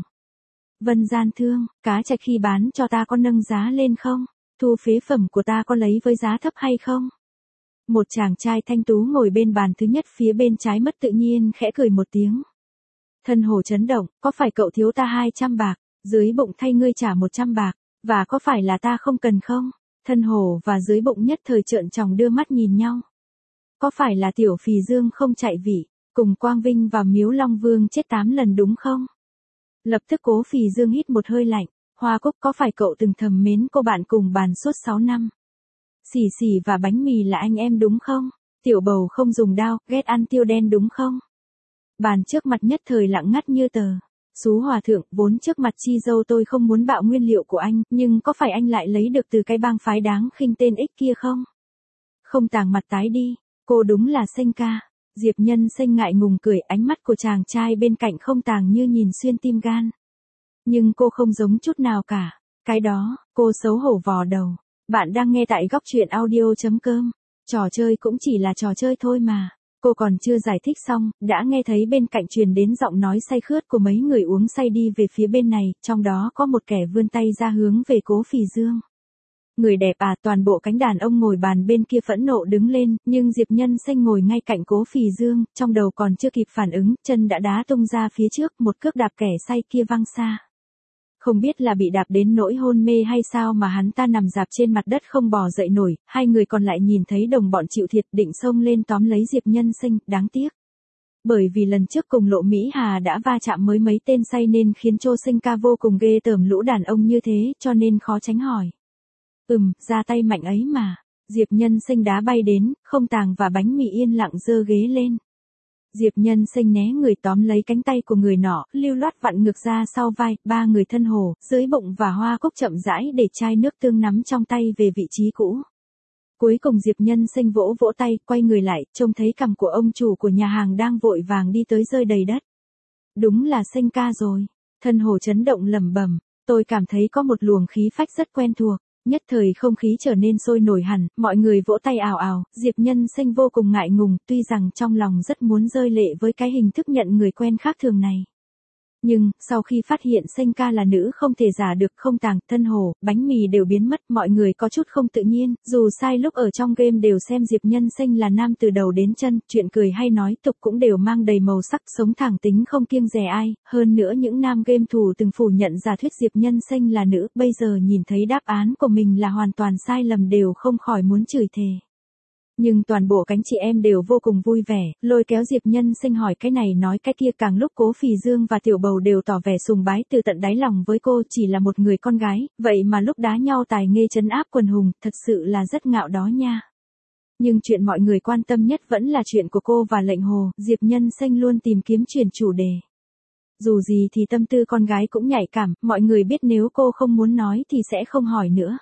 Vân Gian Thương, cá trạch khi bán cho ta có nâng giá lên không? Thu phế phẩm của ta có lấy với giá thấp hay không? Một chàng trai thanh tú ngồi bên bàn thứ nhất phía bên trái mất tự nhiên khẽ cười một tiếng. Thân Hổ chấn động, có phải cậu thiếu ta 200 bạc, Dưới Bụng thay ngươi trả 100 bạc, và có phải là ta không cần không? Thân hồ và dưới bụng nhất thời trợn tròng đưa mắt nhìn nhau. Có phải là tiểu phì dương không chạy vị, cùng Quang Vinh và Miếu Long Vương chết 8 lần đúng không? Lập tức Cố Phì Dương hít một hơi lạnh, Hoa Cúc có phải cậu từng thầm mến cô bạn cùng bàn suốt 6 năm? Xì xì và bánh mì là anh em đúng không? Tiểu bầu không dùng dao, ghét ăn tiêu đen đúng không? Bàn trước mặt nhất thời lặng ngắt như tờ. Xú hòa thượng, vốn trước mặt chi dâu tôi không muốn bạo nguyên liệu của anh, nhưng có phải anh lại lấy được từ cái bang phái đáng khinh tên ích kia không? Không tàng mặt tái đi, cô đúng là Xanh ca. Diệp Nhân Xanh ngại ngùng cười, ánh mắt của chàng trai bên cạnh không tàng như nhìn xuyên tim gan. Nhưng cô không giống chút nào cả. Cái đó, cô xấu hổ vò đầu. Bạn đang nghe tại góc truyện audio.com. Trò chơi cũng chỉ là trò chơi thôi mà. Cô còn chưa giải thích xong, đã nghe thấy bên cạnh truyền đến giọng nói say khướt của mấy người uống say đi về phía bên này, trong đó có một kẻ vươn tay ra hướng về Cố Phì Dương. Người đẹp à, toàn bộ cánh đàn ông ngồi bàn bên kia phẫn nộ đứng lên, nhưng Diệp Nhân Xanh ngồi ngay cạnh Cố Phì Dương, trong đầu còn chưa kịp phản ứng, chân đã đá tung ra phía trước, một cước đạp kẻ say kia văng xa. Không biết là bị đạp đến nỗi hôn mê hay sao mà hắn ta nằm rạp trên mặt đất không bò dậy nổi, hai người còn lại nhìn thấy đồng bọn chịu thiệt định xông lên tóm lấy Diệp Nhân Xanh, đáng tiếc. Bởi vì lần trước cùng Lộ Mỹ Hà đã va chạm mới mấy tên say nên khiến Chô Sinh ca vô cùng ghê tởm lũ đàn ông như thế, cho nên khó tránh hỏi. Ra tay mạnh ấy mà. Diệp Nhân Xanh đá bay đến, không tàng và bánh mì yên lặng giơ ghế lên. Diệp Nhân Xanh né người tóm lấy cánh tay của người nọ, lưu loát vặn ngược ra sau vai, ba người thân hồ, dưới bụng và Hoa Cúc chậm rãi để chai nước tương nắm trong tay về vị trí cũ. Cuối cùng Diệp Nhân Xanh vỗ vỗ tay, quay người lại, trông thấy cằm của ông chủ của nhà hàng đang vội vàng đi tới rơi đầy đất. Đúng là Xanh ca rồi. Thân hồ chấn động lẩm bẩm, tôi cảm thấy có một luồng khí phách rất quen thuộc. Nhất thời không khí trở nên sôi nổi hẳn, mọi người vỗ tay ào ào, Diệp Nhân Xanh vô cùng ngại ngùng, tuy rằng trong lòng rất muốn rơi lệ với cái hình thức nhận người quen khác thường này. Nhưng, sau khi phát hiện Xanh ca là nữ không thể giả được, không tàng, thân hồ, bánh mì đều biến mất, mọi người có chút không tự nhiên, dù sai lúc ở trong game đều xem Diệp Nhân Xanh là nam từ đầu đến chân, chuyện cười hay nói tục cũng đều mang đầy màu sắc, sống thẳng tính không kiêng dè ai, hơn nữa những nam game thủ từng phủ nhận giả thuyết Diệp Nhân Xanh là nữ, bây giờ nhìn thấy đáp án của mình là hoàn toàn sai lầm đều không khỏi muốn chửi thề. Nhưng toàn bộ cánh chị em đều vô cùng vui vẻ, lôi kéo Diệp Nhân Xanh hỏi cái này nói cái kia, càng lúc Cố Phì Dương và Tiểu Bầu đều tỏ vẻ sùng bái từ tận đáy lòng với cô, chỉ là một người con gái, vậy mà lúc đá nhau tài nghê trấn áp quần hùng, thật sự là rất ngạo đó nha. Nhưng chuyện mọi người quan tâm nhất vẫn là chuyện của cô và Lệnh Hồ, Diệp Nhân Xanh luôn tìm kiếm chuyển chủ đề. Dù gì thì tâm tư con gái cũng nhạy cảm, mọi người biết nếu cô không muốn nói thì sẽ không hỏi nữa.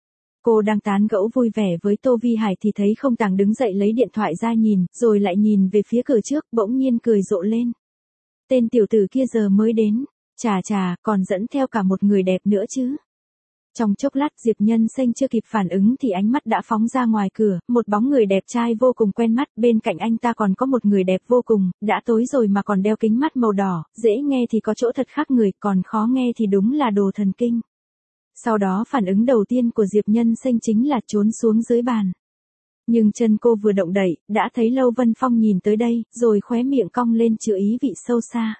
Cô đang tán gẫu vui vẻ với Tô Vi Hải thì thấy không tàng đứng dậy lấy điện thoại ra nhìn, rồi lại nhìn về phía cửa trước, bỗng nhiên cười rộ lên. Tên tiểu tử kia giờ mới đến, chà, còn dẫn theo cả một người đẹp nữa chứ. Trong chốc lát Diệp Nhân Xanh chưa kịp phản ứng thì ánh mắt đã phóng ra ngoài cửa, một bóng người đẹp trai vô cùng quen mắt, bên cạnh anh ta còn có một người đẹp vô cùng, đã tối rồi mà còn đeo kính mắt màu đỏ, dễ nghe thì có chỗ thật khác người, còn khó nghe thì đúng là đồ thần kinh. Sau đó phản ứng đầu tiên của Diệp Nhân Xanh chính là trốn xuống dưới bàn. Nhưng chân cô vừa động đậy, đã thấy Lâu Vân Phong nhìn tới đây, rồi khóe miệng cong lên chứa ý vị sâu xa.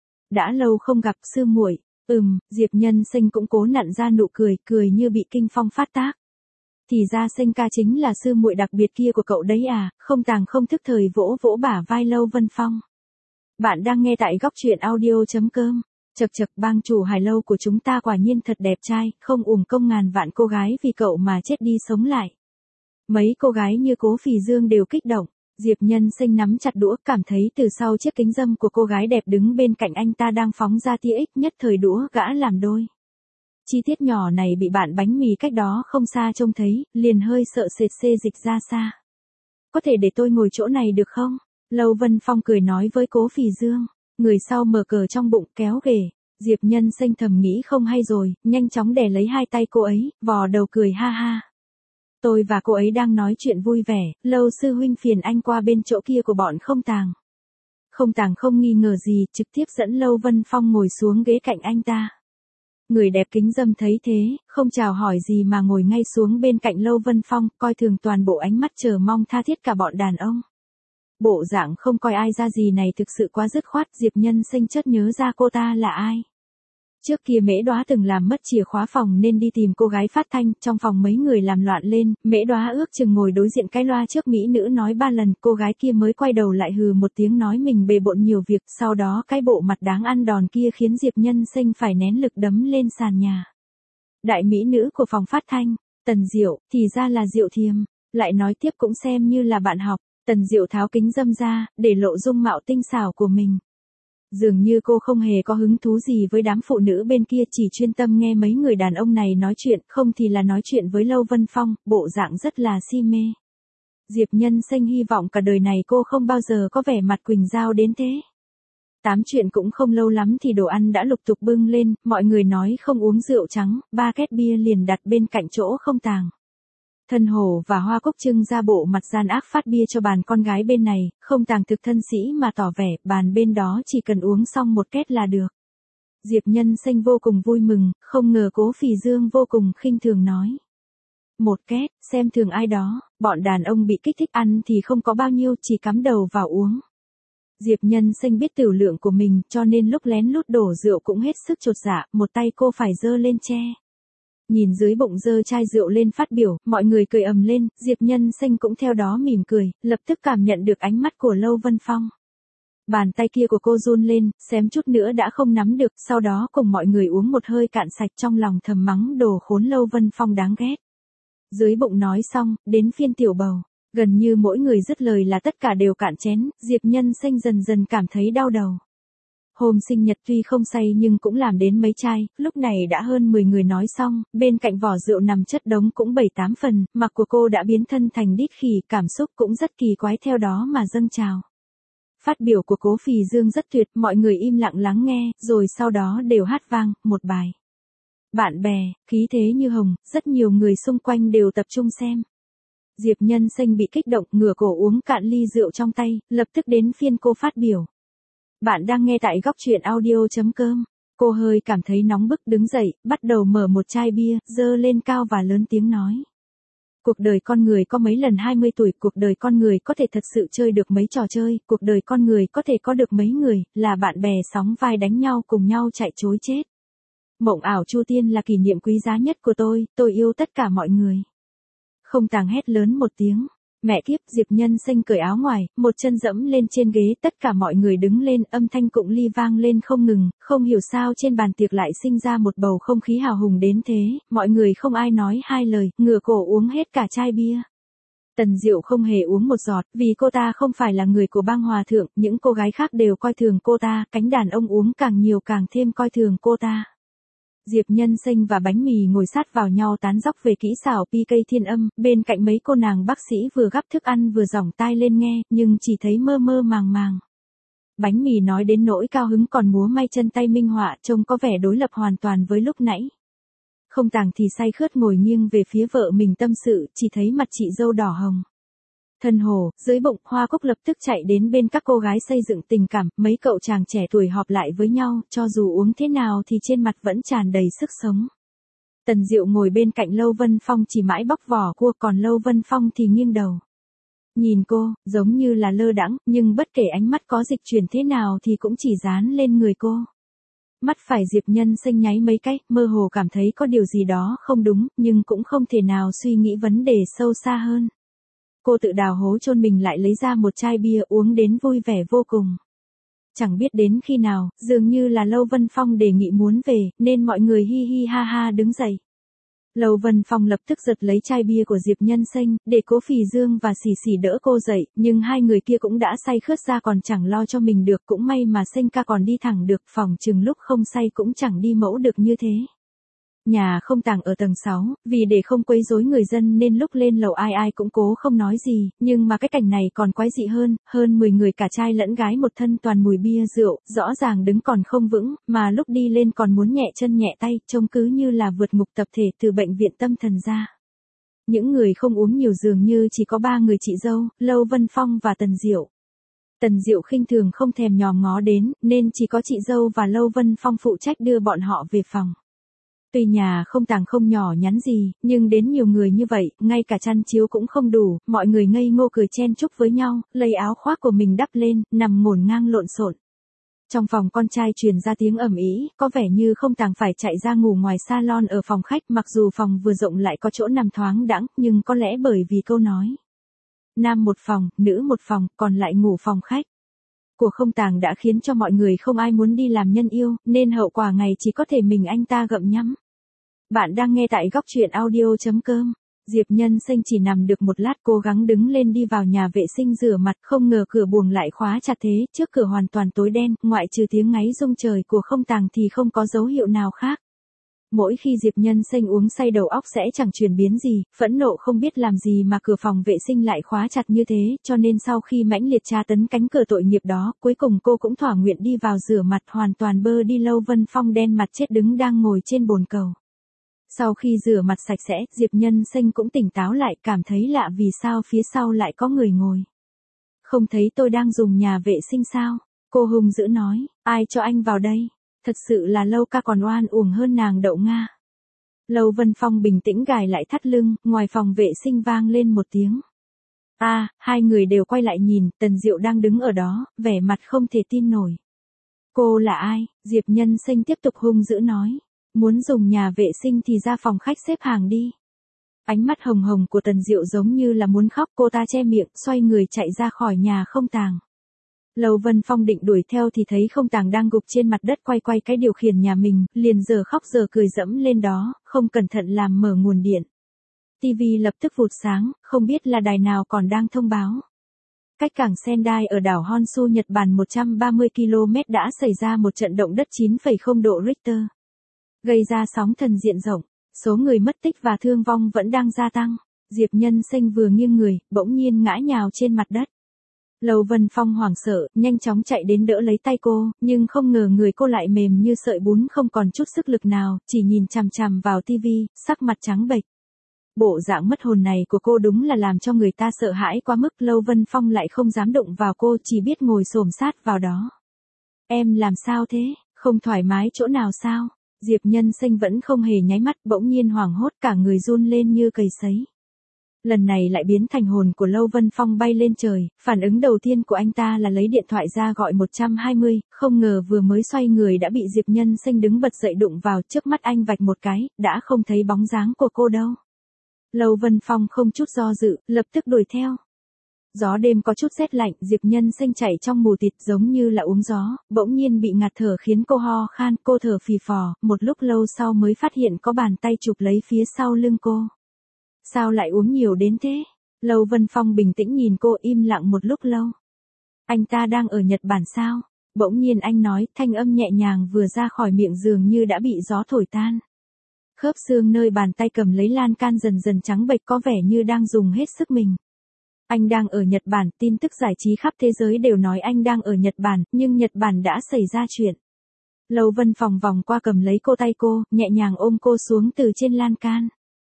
Đã lâu không gặp sư muội. Diệp Nhân Xanh cũng cố nặn ra nụ cười, cười như bị kinh phong phát tác. Thì ra Xanh ca chính là sư muội đặc biệt kia của cậu đấy à, không tàng không thức thời vỗ vỗ bả vai Lâu Vân Phong. Bạn đang nghe tại góc truyện audio.com. Chật, bang chủ Hải Lâu của chúng ta quả nhiên thật đẹp trai, không uổng công ngàn vạn cô gái vì cậu mà chết đi sống lại. Mấy cô gái như Cố Phì Dương đều kích động. Diệp Nhân Xanh nắm chặt đũa, cảm thấy từ sau chiếc kính râm của cô gái đẹp đứng bên cạnh anh ta đang phóng ra tia ích, nhất thời đũa gã làm đôi. Chi tiết nhỏ này bị bạn bánh mì cách đó không xa trông thấy, liền hơi sợ sệt xê dịch ra xa. Có thể để tôi ngồi chỗ này được không? Lâu Vân Phong cười nói với Cố Phì Dương. Người sau mở cờ trong bụng kéo ghề. Diệp Nhân Xanh thầm nghĩ không hay rồi, nhanh chóng đè lấy hai tay cô ấy, vò đầu cười ha ha. Tôi và cô ấy đang nói chuyện vui vẻ, Lâu sư huynh phiền anh qua bên chỗ kia của bọn không tàng. Không tàng không nghi ngờ gì, trực tiếp dẫn Lâu Vân Phong ngồi xuống ghế cạnh anh ta. Người đẹp kính dâm thấy thế, không chào hỏi gì mà ngồi ngay xuống bên cạnh Lâu Vân Phong, coi thường toàn bộ ánh mắt chờ mong tha thiết cả bọn đàn ông. Bộ dạng không coi ai ra gì này thực sự quá dứt khoát, Diệp Nhân Xanh chợt nhớ ra cô ta là ai. Trước kia Mễ Đóa từng làm mất chìa khóa phòng nên đi tìm cô gái phát thanh, trong phòng mấy người làm loạn lên, Mễ Đóa ước chừng ngồi đối diện cái loa trước mỹ nữ nói 3 lần, cô gái kia mới quay đầu lại hừ một tiếng nói mình bề bộn nhiều việc, sau đó cái bộ mặt đáng ăn đòn kia khiến Diệp Nhân Sinh phải nén lực đấm lên sàn nhà. Đại mỹ nữ của phòng phát thanh, Tần Diệu, thì ra là Diệu Thiềm, lại nói tiếp cũng xem như là bạn học, Tần Diệu tháo kính râm ra, để lộ dung mạo tinh xảo của mình. Dường như cô không hề có hứng thú gì với đám phụ nữ bên kia, chỉ chuyên tâm nghe mấy người đàn ông này nói chuyện, không thì là nói chuyện với Lâu Vân Phong, bộ dạng rất là si mê. Diệp Nhân Sinh hy vọng cả đời này cô không bao giờ có vẻ mặt quỳnh dao đến thế. Tám chuyện cũng không lâu lắm thì đồ ăn đã lục tục bưng lên, mọi người nói không uống rượu trắng, 3 két bia liền đặt bên cạnh chỗ không tàng. Thân Hồ và Hoa Cúc trưng ra bộ mặt gian ác phát bia cho bàn con gái bên này, không tàng thực thân sĩ mà tỏ vẻ bàn bên đó chỉ cần uống xong 1 két là được. Diệp Nhân Sinh vô cùng vui mừng, không ngờ Cố Phì Dương vô cùng khinh thường nói. 1 két, xem thường ai đó, bọn đàn ông bị kích thích ăn thì không có bao nhiêu, chỉ cắm đầu vào uống. Diệp Nhân Sinh biết tửu lượng của mình cho nên lúc lén lút đổ rượu cũng hết sức chột dạ, một tay cô phải giơ lên che. Nhìn dưới bụng giơ chai rượu lên phát biểu, mọi người cười ầm lên, Diệp Nhân Sinh cũng theo đó mỉm cười, lập tức cảm nhận được ánh mắt của Lâu Vân Phong. Bàn tay kia của cô run lên, xém chút nữa đã không nắm được, sau đó cùng mọi người uống một hơi cạn sạch, trong lòng thầm mắng đồ khốn Lâu Vân Phong đáng ghét. Dưới bụng nói xong, đến phiên tiểu bầu, gần như mỗi người dứt lời là tất cả đều cạn chén, Diệp Nhân Sinh dần dần cảm thấy đau đầu. Hôm sinh nhật tuy không say nhưng cũng làm đến mấy chai, lúc này đã hơn 10 người nói xong, bên cạnh vỏ rượu nằm chất đống cũng 7-8 phần, mặt của cô đã biến thân thành đít khỉ, cảm xúc cũng rất kỳ quái theo đó mà dâng trào. Phát biểu của Cố Phì Dương rất tuyệt, mọi người im lặng lắng nghe, rồi sau đó đều hát vang, một bài. Bạn bè, khí thế như hồng, rất nhiều người xung quanh đều tập trung xem. Diệp Nhân Sinh bị kích động, ngửa cổ uống cạn ly rượu trong tay, lập tức đến phiên cô phát biểu. Bạn đang nghe tại góc truyện audio.com. Cô hơi cảm thấy nóng bức đứng dậy, bắt đầu mở một chai bia, giơ lên cao và lớn tiếng nói. Cuộc đời con người có mấy lần 20 tuổi, cuộc đời con người có thể thật sự chơi được mấy trò chơi, cuộc đời con người có thể có được mấy người, là bạn bè sóng vai đánh nhau cùng nhau chạy trối chết. Mộng ảo Chu Tiên là kỷ niệm quý giá nhất của tôi yêu tất cả mọi người. Không tàng hét lớn một tiếng. Mẹ kiếp, Diệp Nhân Sinh cởi áo ngoài, một chân dẫm lên trên ghế, tất cả mọi người đứng lên, âm thanh cụng ly vang lên không ngừng, không hiểu sao trên bàn tiệc lại sinh ra một bầu không khí hào hùng đến thế, mọi người không ai nói hai lời, ngửa cổ uống hết cả chai bia. Tần Diệu không hề uống một giọt, vì cô ta không phải là người của bang hòa thượng, những cô gái khác đều coi thường cô ta, cánh đàn ông uống càng nhiều càng thêm coi thường cô ta. Diệp Nhân Sinh và bánh mì ngồi sát vào nhau tán dóc về kỹ xảo PK thiên âm, bên cạnh mấy cô nàng bác sĩ vừa gắp thức ăn vừa giỏng tai lên nghe, nhưng chỉ thấy mơ mơ màng màng. Bánh mì nói đến nỗi cao hứng còn múa may chân tay minh họa, trông có vẻ đối lập hoàn toàn với lúc nãy. Không tàng thì say khướt ngồi nghiêng về phía vợ mình tâm sự, chỉ thấy mặt chị dâu đỏ hồng. Thân Hồ, dưới bụng, Hoa Cúc lập tức chạy đến bên các cô gái xây dựng tình cảm, mấy cậu chàng trẻ tuổi họp lại với nhau, cho dù uống thế nào thì trên mặt vẫn tràn đầy sức sống. Tần Diệu ngồi bên cạnh Lâu Vân Phong chỉ mãi bóc vỏ cua, còn Lâu Vân Phong thì nghiêng đầu. Nhìn cô, giống như là lơ đãng, nhưng bất kể ánh mắt có dịch chuyển thế nào thì cũng chỉ dán lên người cô. Mắt phải Diệp Nhân Sinh nháy mấy cái, mơ hồ cảm thấy có điều gì đó không đúng, nhưng cũng không thể nào suy nghĩ vấn đề sâu xa hơn. Cô tự đào hố chôn mình lại lấy ra một chai bia uống đến vui vẻ vô cùng. Chẳng biết đến khi nào, dường như là Lâu Vân Phong đề nghị muốn về, nên mọi người hi hi ha ha đứng dậy. Lâu Vân Phong lập tức giật lấy chai bia của Diệp Nhân Sinh, để Cố Phì Dương và Xì Xì đỡ cô dậy, nhưng hai người kia cũng đã say khướt ra còn chẳng lo cho mình được, cũng may mà Sinh ca còn đi thẳng được, phòng chừng lúc không say cũng chẳng đi mẫu được như thế. Nhà không tàng ở tầng 6, vì để không quấy rối người dân nên lúc lên lầu ai ai cũng cố không nói gì, nhưng mà cái cảnh này còn quái dị hơn 10 người cả trai lẫn gái một thân toàn mùi bia rượu, rõ ràng đứng còn không vững, mà lúc đi lên còn muốn nhẹ chân nhẹ tay, trông cứ như là vượt ngục tập thể từ bệnh viện tâm thần ra. Những người không uống nhiều dường như chỉ có 3 người chị dâu, Lâu Vân Phong và Tần Diệu. Tần Diệu khinh thường không thèm nhòm ngó đến, nên chỉ có chị dâu và Lâu Vân Phong phụ trách đưa bọn họ về phòng. Tuy nhà không tàng không nhỏ nhắn gì, nhưng đến nhiều người như vậy, ngay cả chăn chiếu cũng không đủ, mọi người ngây ngô cười chen chúc với nhau, lấy áo khoác của mình đắp lên, nằm ngổn ngang lộn xộn. Trong phòng con trai truyền ra tiếng ầm ĩ, có vẻ như Không Tàng phải chạy ra ngủ ngoài salon ở phòng khách, mặc dù phòng vừa rộng lại có chỗ nằm thoáng đãng, nhưng có lẽ bởi vì câu nói nam một phòng, nữ một phòng, còn lại ngủ phòng khách của Không Tàng đã khiến cho mọi người không ai muốn đi làm nhân yêu, nên hậu quả ngày chỉ có thể mình anh ta gặm nhấm. Bạn đang nghe tại góc truyện audio.com. Diệp Nhân Sinh chỉ nằm được một lát, cố gắng đứng lên đi vào nhà vệ sinh rửa mặt, không ngờ cửa buồng lại khóa chặt thế, trước cửa hoàn toàn tối đen, ngoại trừ tiếng ngáy rung trời của Không Tàng thì không có dấu hiệu nào khác. Mỗi khi Diệp Nhân Sinh uống say đầu óc sẽ chẳng chuyển biến gì, phẫn nộ không biết làm gì mà cửa phòng vệ sinh lại khóa chặt như thế, cho nên sau khi mãnh liệt tra tấn cánh cửa tội nghiệp đó, cuối cùng cô cũng thỏa nguyện đi vào rửa mặt, hoàn toàn bơ đi Lâu Vân Phong đen mặt chết đứng đang ngồi trên bồn cầu. Sau khi rửa mặt sạch sẽ, Diệp Nhân Sinh cũng tỉnh táo lại, cảm thấy lạ vì sao phía sau lại có người ngồi. Không thấy tôi đang dùng nhà vệ sinh sao? Cô hung dữ nói, ai cho anh vào đây? Thật sự là Lâu ca còn oan uổng hơn nàng đậu Nga. Lâu Vân Phong bình tĩnh gài lại thắt lưng, ngoài phòng vệ sinh vang lên một tiếng. Hai người đều quay lại nhìn, Tần Diệu đang đứng ở đó, vẻ mặt không thể tin nổi. Cô là ai? Diệp Nhân Sinh tiếp tục hung dữ nói. Muốn dùng nhà vệ sinh thì ra phòng khách xếp hàng đi. Ánh mắt hồng hồng của Tần Diệu giống như là muốn khóc, cô ta che miệng, xoay người chạy ra khỏi nhà Không Tàng. Lâu Vân Phong định đuổi theo thì thấy Không Tàng đang gục trên mặt đất quay cái điều khiển nhà mình, liền giờ khóc giờ cười dẫm lên đó, không cẩn thận làm mở nguồn điện. TV lập tức vụt sáng, không biết là đài nào còn đang thông báo. Cách cảng Sendai ở đảo Honshu, Nhật Bản 130 km đã xảy ra một trận động đất 9,0 độ Richter. Gây ra sóng thần diện rộng, số người mất tích và thương vong vẫn đang gia tăng. Diệp Nhân Sinh vừa nghiêng người, bỗng nhiên ngã nhào trên mặt đất. Lâu Vân Phong hoảng sợ, nhanh chóng chạy đến đỡ lấy tay cô, nhưng không ngờ người cô lại mềm như sợi bún, không còn chút sức lực nào, chỉ nhìn chằm chằm vào tivi, sắc mặt trắng bệch. Bộ dạng mất hồn này của cô đúng là làm cho người ta sợ hãi quá mức. Lâu Vân Phong lại không dám đụng vào cô, chỉ biết ngồi xổm sát vào đó. Em làm sao thế, không thoải mái chỗ nào sao? Diệp Nhân Sinh vẫn không hề nháy mắt, bỗng nhiên hoảng hốt, cả người run lên như cầy sấy. Lần này lại biến thành hồn của Lâu Vân Phong bay lên trời, phản ứng đầu tiên của anh ta là lấy điện thoại ra gọi 120, không ngờ vừa mới xoay người đã bị Diệp Nhân Sinh đứng bật dậy đụng vào, trước mắt anh vạch một cái, đã không thấy bóng dáng của cô đâu. Lâu Vân Phong không chút do dự, lập tức đuổi theo. Gió đêm có chút rét lạnh, Diệp Nhân Sinh chạy trong mù tịt giống như là uống gió, bỗng nhiên bị ngạt thở khiến cô ho khan, cô thở phì phò, một lúc lâu sau mới phát hiện có bàn tay chụp lấy phía sau lưng cô. Sao lại uống nhiều đến thế? Lâu Vân Phong bình tĩnh nhìn cô, im lặng một lúc lâu. Anh ta đang ở Nhật Bản sao? Bỗng nhiên anh nói, thanh âm nhẹ nhàng vừa ra khỏi miệng dường như đã bị gió thổi tan. Khớp xương nơi bàn tay cầm lấy lan can dần dần trắng bệch, có vẻ như đang dùng hết sức mình. Anh đang ở Nhật Bản, tin tức giải trí khắp thế giới đều nói anh đang ở Nhật Bản, nhưng Nhật Bản đã xảy ra chuyện. Lâu Vân Phong vòng qua cầm lấy cô tay cô, nhẹ nhàng ôm cô xuống từ trên lan can.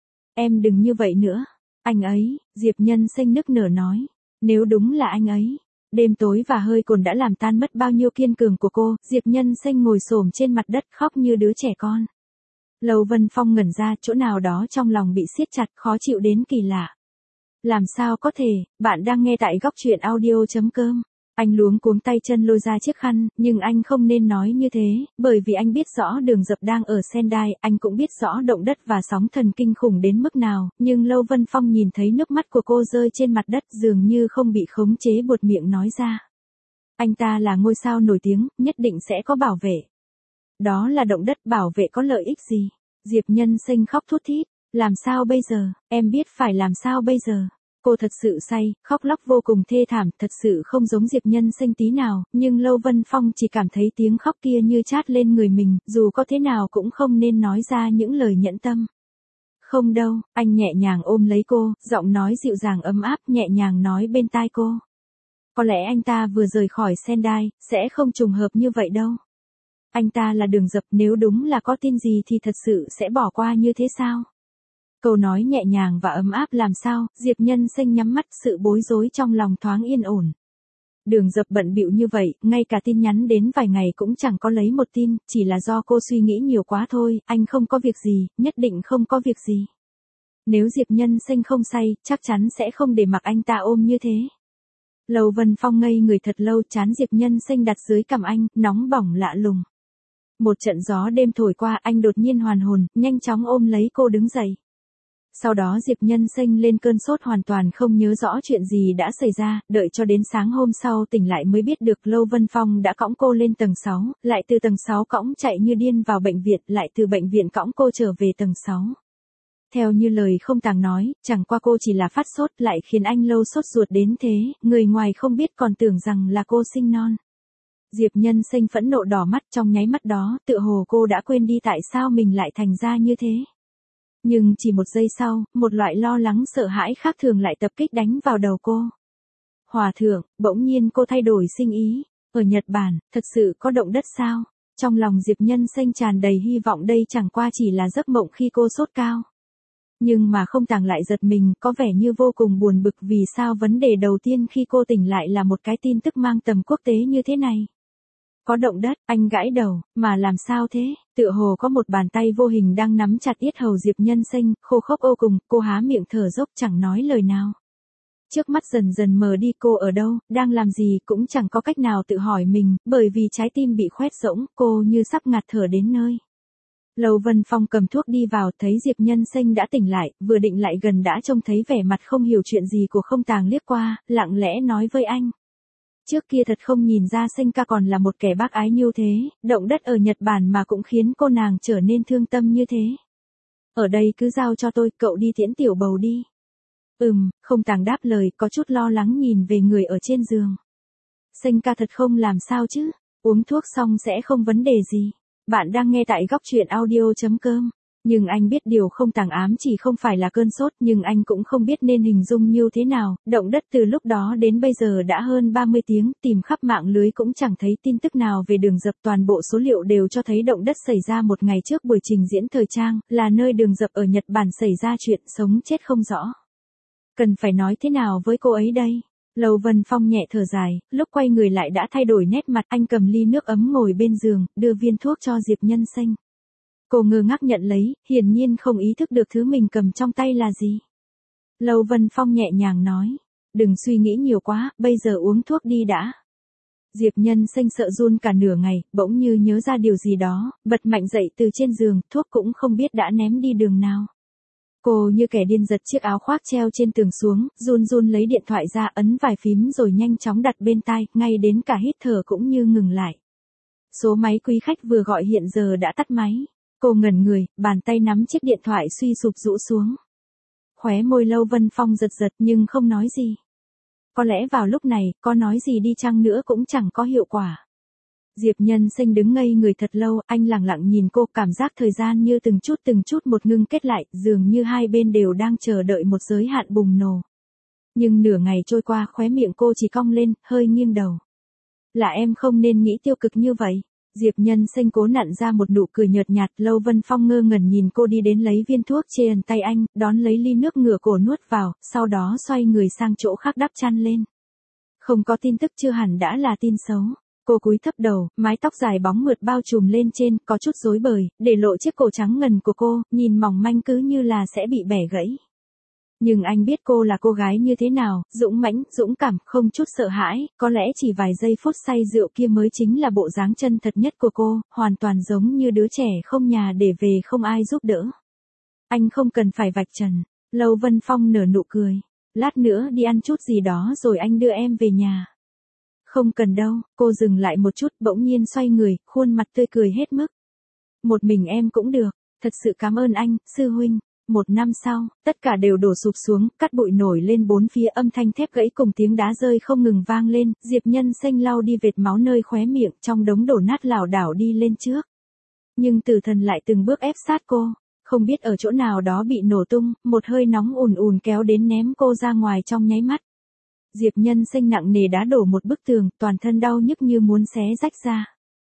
Em đừng như vậy nữa. Anh ấy, Diệp Nhân Sinh nức nở nói. Nếu đúng là anh ấy. Đêm tối và hơi cồn đã làm tan mất bao nhiêu kiên cường của cô, Diệp Nhân Sinh ngồi xổm trên mặt đất khóc như đứa trẻ con. Lâu Vân Phong ngẩn ra, chỗ nào đó trong lòng bị siết chặt, khó chịu đến kỳ lạ. Làm sao có thể, bạn đang nghe tại góc truyện audio.com. Anh luống cuống tay chân lôi ra chiếc khăn, nhưng anh không nên nói như thế, bởi vì anh biết rõ Đường Dập đang ở Sendai, anh cũng biết rõ động đất và sóng thần kinh khủng đến mức nào, nhưng Lâu Vân Phong nhìn thấy nước mắt của cô rơi trên mặt đất dường như không bị khống chế buột miệng nói ra. Anh ta là ngôi sao nổi tiếng, nhất định sẽ có bảo vệ. Đó là động đất, bảo vệ có lợi ích gì? Diệp Nhân Sinh khóc thút thít. Làm sao bây giờ, em biết phải làm sao bây giờ. Cô thật sự say, khóc lóc vô cùng thê thảm, thật sự không giống Diệp Nhân Sinh tí nào, nhưng Lâu Vân Phong chỉ cảm thấy tiếng khóc kia như chát lên người mình, dù có thế nào cũng không nên nói ra những lời nhẫn tâm. Không đâu, anh nhẹ nhàng ôm lấy cô, giọng nói dịu dàng ấm áp, nhẹ nhàng nói bên tai cô. Có lẽ anh ta vừa rời khỏi Sendai, sẽ không trùng hợp như vậy đâu. Anh ta là Đường Dập, nếu đúng là có tin gì thì thật sự sẽ bỏ qua như thế sao? Câu nói nhẹ nhàng và ấm áp làm sao, Diệp Nhân Sinh nhắm mắt, sự bối rối trong lòng thoáng yên ổn. Đường Dập bận bịu như vậy, ngay cả tin nhắn đến vài ngày cũng chẳng có lấy một tin, chỉ là do cô suy nghĩ nhiều quá thôi, anh không có việc gì, nhất định không có việc gì. Nếu Diệp Nhân Sinh không say, chắc chắn sẽ không để mặc anh ta ôm như thế. Lâu Vân Phong ngây người thật lâu, trán Diệp Nhân Xanh đặt dưới cằm anh, nóng bỏng lạ lùng. Một trận gió đêm thổi qua, anh đột nhiên hoàn hồn, nhanh chóng ôm lấy cô đứng dậy. Sau đó Diệp Nhân Xanh lên cơn sốt, hoàn toàn không nhớ rõ chuyện gì đã xảy ra, đợi cho đến sáng hôm sau tỉnh lại mới biết được Lâu Vân Phong đã cõng cô lên tầng 6, lại từ tầng 6 cõng chạy như điên vào bệnh viện, lại từ bệnh viện cõng cô trở về tầng 6. Theo như lời không tàng nói, chẳng qua cô chỉ là phát sốt lại khiến anh Lâu sốt ruột đến thế, người ngoài không biết còn tưởng rằng là cô sinh non. Diệp Nhân Xanh phẫn nộ đỏ mắt, trong nháy mắt đó, tựa hồ cô đã quên đi tại sao mình lại thành ra như thế. Nhưng chỉ một giây sau, một loại lo lắng sợ hãi khác thường lại tập kích đánh vào đầu cô. Hòa thượng, bỗng nhiên cô thay đổi sinh ý. Ở Nhật Bản, thật sự có động đất sao? Trong lòng Diệp Nhân Xanh tràn đầy hy vọng đây chẳng qua chỉ là giấc mộng khi cô sốt cao. Nhưng mà không tàng lại giật mình, có vẻ như vô cùng buồn bực vì sao vấn đề đầu tiên khi cô tỉnh lại là một cái tin tức mang tầm quốc tế như thế này. Có động đất, anh gãi đầu, mà làm sao thế? Tựa hồ có một bàn tay vô hình đang nắm chặt yết hầu Diệp Nhân Xanh, khô khốc ô cùng, cô há miệng thở dốc chẳng nói lời nào. Trước mắt dần dần mờ đi, cô ở đâu, đang làm gì cũng chẳng có cách nào tự hỏi mình, bởi vì trái tim bị khoét rỗng, cô như sắp ngạt thở đến nơi. Lâu Vân Phong cầm thuốc đi vào, thấy Diệp Nhân Xanh đã tỉnh lại, vừa định lại gần đã trông thấy vẻ mặt không hiểu chuyện gì của không tàng liếc qua, lặng lẽ nói với anh. Trước kia thật không nhìn ra Xanh ca còn là một kẻ bác ái như thế, động đất ở Nhật Bản mà cũng khiến cô nàng trở nên thương tâm như thế. Ở đây cứ giao cho tôi, cậu đi tiễn tiểu bầu đi. Không tàng đáp lời, có chút lo lắng nhìn về người ở trên giường. Xanh ca thật không làm sao chứ, uống thuốc xong sẽ không vấn đề gì. Bạn đang nghe tại góc truyện audio.com. Nhưng anh biết điều không tàng ám chỉ không phải là cơn sốt, nhưng anh cũng không biết nên hình dung như thế nào. Động đất từ lúc đó đến bây giờ đã hơn 30 tiếng, tìm khắp mạng lưới cũng chẳng thấy tin tức nào về đường dập. Toàn bộ số liệu đều cho thấy động đất xảy ra một ngày trước buổi trình diễn thời trang, là nơi đường dập ở Nhật Bản xảy ra chuyện sống chết không rõ. Cần phải nói thế nào với cô ấy đây? Lâu Vân Phong nhẹ thở dài, lúc quay người lại đã thay đổi nét mặt, anh cầm ly nước ấm ngồi bên giường, đưa viên thuốc cho Diệp Nhân Xanh. Cô ngơ ngác nhận lấy, hiển nhiên không ý thức được thứ mình cầm trong tay là gì. Lâu Vân Phong nhẹ nhàng nói, đừng suy nghĩ nhiều quá, bây giờ uống thuốc đi đã. Diệp Nhân Xanh sợ run cả nửa ngày, bỗng như nhớ ra điều gì đó, bật mạnh dậy từ trên giường, thuốc cũng không biết đã ném đi đường nào. Cô như kẻ điên giật chiếc áo khoác treo trên tường xuống, run run lấy điện thoại ra, ấn vài phím rồi nhanh chóng đặt bên tai, ngay đến cả hít thở cũng như ngừng lại. Số máy quý khách vừa gọi hiện giờ đã tắt máy. Cô ngẩn người, bàn tay nắm chiếc điện thoại suy sụp rũ xuống. Khóe môi Lâu Vân Phong giật giật nhưng không nói gì. Có lẽ vào lúc này, có nói gì đi chăng nữa cũng chẳng có hiệu quả. Diệp Nhân Xanh đứng ngây người thật lâu, anh lặng lặng nhìn cô, cảm giác thời gian như từng chút một ngưng kết lại, dường như hai bên đều đang chờ đợi một giới hạn bùng nổ. Nhưng nửa ngày trôi qua, khóe miệng cô chỉ cong lên, hơi nghiêng đầu. Là em không nên nghĩ tiêu cực như vậy. Diệp Nhân Xanh cố nặn ra một nụ cười nhợt nhạt. Lâu Vân Phong ngơ ngẩn nhìn cô đi đến lấy viên thuốc trên tay anh, đón lấy ly nước ngửa cổ nuốt vào, sau đó xoay người sang chỗ khác đắp chăn lên. Không có tin tức chưa hẳn đã là tin xấu. Cô cúi thấp đầu, mái tóc dài bóng mượt bao trùm lên trên, có chút rối bời, để lộ chiếc cổ trắng ngần của cô, nhìn mỏng manh cứ như là sẽ bị bẻ gãy. Nhưng anh biết cô là cô gái như thế nào, dũng mãnh, dũng cảm, không chút sợ hãi, có lẽ chỉ vài giây phút say rượu kia mới chính là bộ dáng chân thật nhất của cô, hoàn toàn giống như đứa trẻ không nhà để về không ai giúp đỡ. Anh không cần phải vạch trần. Lâu Vân Phong nở nụ cười. Lát nữa đi ăn chút gì đó rồi anh đưa em về nhà. Không cần đâu, cô dừng lại một chút, bỗng nhiên xoay người, khuôn mặt tươi cười hết mức. Một mình em cũng được, thật sự cảm ơn anh, sư huynh. Một năm sau, tất cả đều đổ sụp xuống, cát bụi nổi lên bốn phía, âm thanh thép gãy cùng tiếng đá rơi không ngừng vang lên, Diệp Nhân Xanh lau đi vệt máu nơi khóe miệng, trong đống đổ nát lảo đảo đi lên trước. Nhưng Tử Thần lại từng bước ép sát cô, không biết ở chỗ nào đó bị nổ tung, một hơi nóng ùn ùn kéo đến ném cô ra ngoài trong nháy mắt. Diệp Nhân Xanh nặng nề đá đổ một bức tường, toàn thân đau nhức như muốn xé rách ra.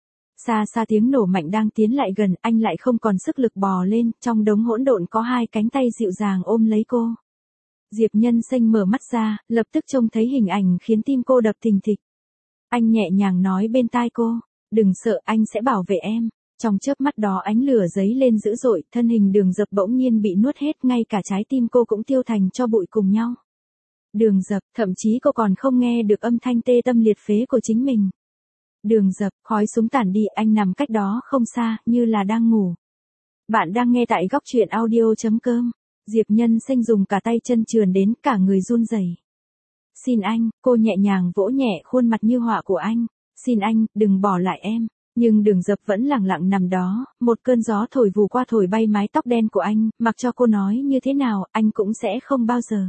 Xa xa tiếng nổ mạnh đang tiến lại gần, anh lại không còn sức lực bò lên, trong đống hỗn độn có hai cánh tay dịu dàng ôm lấy cô. Diệp Nhân Xanh mở mắt ra, lập tức trông thấy hình ảnh khiến tim cô đập thình thịch. Anh nhẹ nhàng nói bên tai cô, đừng sợ, anh sẽ bảo vệ em. Trong chớp mắt đó ánh lửa giấy lên dữ dội, thân hình Đường Dập bỗng nhiên bị nuốt hết, ngay cả trái tim cô cũng tiêu thành tro bụi cùng nhau. Đường Dập, thậm chí cô còn không nghe được âm thanh tê tâm liệt phế của chính mình. Đường Dập, khói súng tản đi, anh nằm cách đó không xa, như là đang ngủ. Bạn đang nghe tại góc truyện audio.com. Diệp Nhân Xanh dùng cả tay chân trườn đến, cả người run rẩy. Xin anh, cô nhẹ nhàng vỗ nhẹ khuôn mặt như họa của anh. Xin anh, đừng bỏ lại em. Nhưng Đường Dập vẫn lẳng lặng nằm đó, một cơn gió thổi vù qua thổi bay mái tóc đen của anh, mặc cho cô nói như thế nào, anh cũng sẽ không bao giờ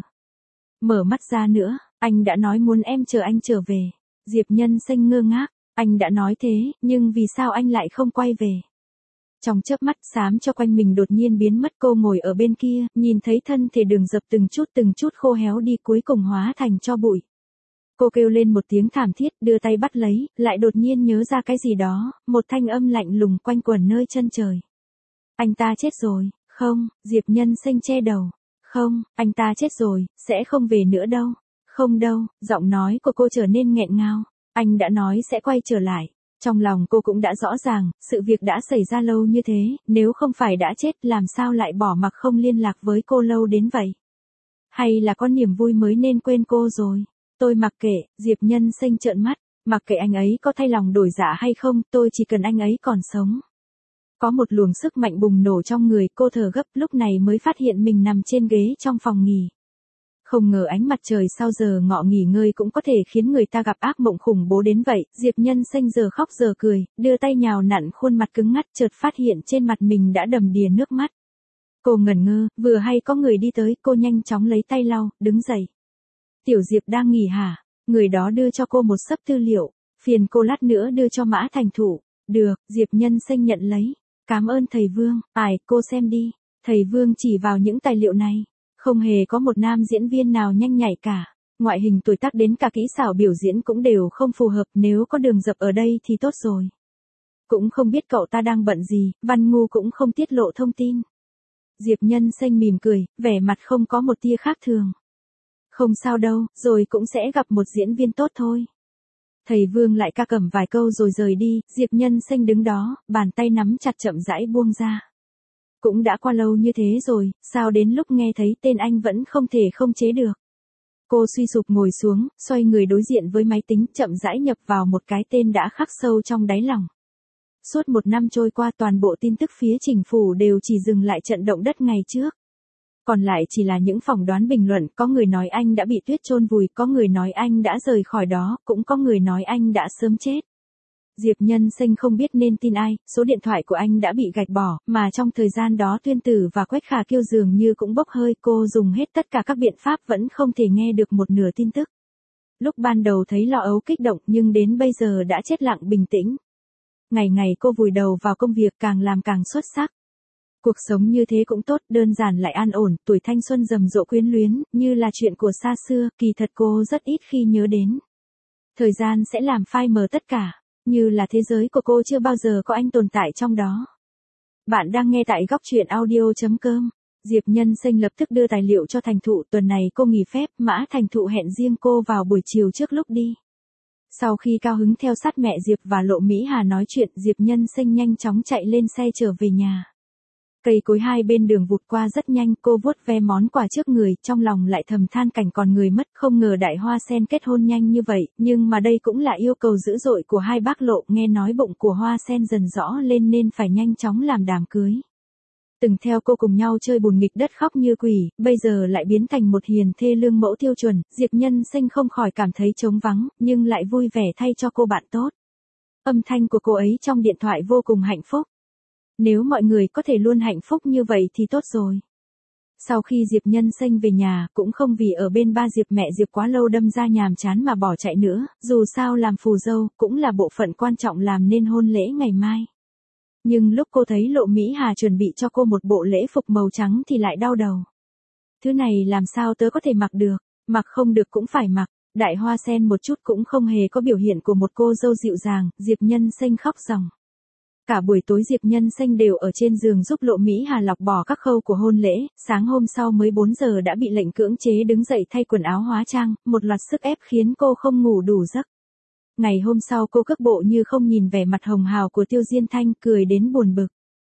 mở mắt ra nữa. Anh đã nói muốn em chờ anh trở về. Diệp Nhân Xanh ngơ ngác, anh đã nói thế, nhưng vì sao anh lại không quay về? Trong chớp mắt xám cho quanh mình đột nhiên biến mất, cô ngồi ở bên kia, nhìn thấy thân thể Đường Dập từng chút khô héo đi, cuối cùng hóa thành tro bụi. Cô kêu lên một tiếng thảm thiết, đưa tay bắt lấy, lại đột nhiên nhớ ra cái gì đó, một thanh âm lạnh lùng quanh quẩn nơi chân trời. Anh ta chết rồi, không, Diệp Nhân Xanh che đầu. Không, anh ta chết rồi, sẽ không về nữa đâu. Không đâu, giọng nói của cô trở nên nghẹn ngào. Anh đã nói sẽ quay trở lại. Trong lòng cô cũng đã rõ ràng, sự việc đã xảy ra lâu như thế, nếu không phải đã chết làm sao lại bỏ mặc không liên lạc với cô lâu đến vậy? Hay là có niềm vui mới nên quên cô rồi? Tôi mặc kệ, Diệp Nhân Xanh trợn mắt, mặc kệ anh ấy có thay lòng đổi dạ hay không, tôi chỉ cần anh ấy còn sống. Có một luồng sức mạnh bùng nổ trong người, cô thở gấp, lúc này mới phát hiện mình nằm trên ghế trong phòng nghỉ. Không ngờ ánh mặt trời sau giờ ngọ nghỉ ngơi cũng có thể khiến người ta gặp ác mộng khủng bố đến vậy. Diệp Nhân Xanh giờ khóc giờ cười, đưa tay nhào nặn khuôn mặt cứng ngắt, chợt phát hiện trên mặt mình đã đầm đìa nước mắt. Cô ngẩn ngơ, vừa hay có người đi tới, cô nhanh chóng lấy tay lau, đứng dậy. Tiểu Diệp đang nghỉ hả? Người đó đưa cho cô một xấp tư liệu, phiền cô lát nữa đưa cho Mã Thành Thụ. Được, Diệp Nhân Xanh nhận lấy. Cảm ơn thầy Vương, cô xem đi. Thầy Vương chỉ vào những tài liệu này. Không hề có một nam diễn viên nào nhanh nhạy cả. Ngoại hình, tuổi tác đến cả kỹ xảo biểu diễn cũng đều không phù hợp, nếu có Đường Dập ở đây thì tốt rồi. Cũng không biết cậu ta đang bận gì, Văn Ngu cũng không tiết lộ thông tin. Diệp Nhân Xanh mỉm cười, vẻ mặt không có một tia khác thường. Không sao đâu, rồi cũng sẽ gặp một diễn viên tốt thôi. Thầy Vương lại ca cẩm vài câu rồi rời đi, Diệp Nhân Xanh đứng đó, bàn tay nắm chặt chậm rãi buông ra. Cũng đã qua lâu như thế rồi, sao đến lúc nghe thấy tên anh vẫn không thể không chế được. Cô suy sụp ngồi xuống, xoay người đối diện với máy tính, chậm rãi nhập vào một cái tên đã khắc sâu trong đáy lòng. Suốt một năm trôi qua, toàn bộ tin tức phía chính phủ đều chỉ dừng lại trận động đất ngày trước. Còn lại chỉ là những phỏng đoán bình luận, có người nói anh đã bị tuyết chôn vùi, có người nói anh đã rời khỏi đó, cũng có người nói anh đã sớm chết. Diệp Nhân Xanh không biết nên tin ai, số điện thoại của anh đã bị gạch bỏ, mà trong thời gian đó Tuyên Tử và Quách Khả Kiêu dường như cũng bốc hơi, cô dùng hết tất cả các biện pháp vẫn không thể nghe được một nửa tin tức. Lúc ban đầu thấy lo âu kích động, nhưng đến bây giờ đã chết lặng bình tĩnh. Ngày ngày cô vùi đầu vào công việc, càng làm càng xuất sắc. Cuộc sống như thế cũng tốt, đơn giản lại an ổn, tuổi thanh xuân rầm rộ quyến luyến, như là chuyện của xa xưa, kỳ thật cô rất ít khi nhớ đến. Thời gian sẽ làm phai mờ tất cả, như là thế giới của cô chưa bao giờ có anh tồn tại trong đó. Bạn đang nghe tại góc truyện audio.com. Diệp Nhân Xanh lập tức đưa tài liệu cho Thành Thụ, tuần này cô nghỉ phép, Mã Thành Thụ hẹn riêng cô vào buổi chiều trước lúc đi. Sau khi cao hứng theo sát mẹ Diệp và Lộ Mỹ Hà nói chuyện, Diệp Nhân Xanh nhanh chóng chạy lên xe trở về nhà. Cây cối hai bên đường vụt qua rất nhanh, cô vuốt ve món quà trước người, trong lòng lại thầm than cảnh còn người mất, không ngờ Đại Hoa Sen kết hôn nhanh như vậy, nhưng mà đây cũng là yêu cầu dữ dội của hai bác Lộ, nghe nói bụng của Hoa Sen dần rõ lên nên phải nhanh chóng làm đám cưới. Từng theo cô cùng nhau chơi bùn nghịch đất khóc như quỷ, bây giờ lại biến thành một hiền thê lương mẫu tiêu chuẩn, Diệp Nhân Xanh không khỏi cảm thấy trống vắng, nhưng lại vui vẻ thay cho cô bạn tốt. Âm thanh của cô ấy trong điện thoại vô cùng hạnh phúc. Nếu mọi người có thể luôn hạnh phúc như vậy thì tốt rồi. Sau khi Diệp Nhân Xanh về nhà, cũng không vì ở bên ba Diệp mẹ Diệp quá lâu đâm ra nhàm chán mà bỏ chạy nữa, dù sao làm phù dâu, cũng là bộ phận quan trọng làm nên hôn lễ ngày mai. Nhưng lúc cô thấy Lộ Mỹ Hà chuẩn bị cho cô một bộ lễ phục màu trắng thì lại đau đầu. Thứ này làm sao tớ có thể mặc được, mặc không được cũng phải mặc. Đại Hoa Sen một chút cũng không hề có biểu hiện của một cô dâu dịu dàng, Diệp Nhân Xanh khóc ròng. Cả buổi tối Diệp Nhân Xanh đều ở trên giường giúp Lộ Mỹ Hà lọc bỏ các khâu của hôn lễ, sáng hôm sau mới 4 giờ đã bị lệnh cưỡng chế đứng dậy thay quần áo hóa trang, một loạt sức ép khiến cô không ngủ đủ giấc. Ngày hôm sau cô cước bộ như không nhìn vẻ mặt hồng hào của Tiêu Diên Thanh, cười đến buồn bực.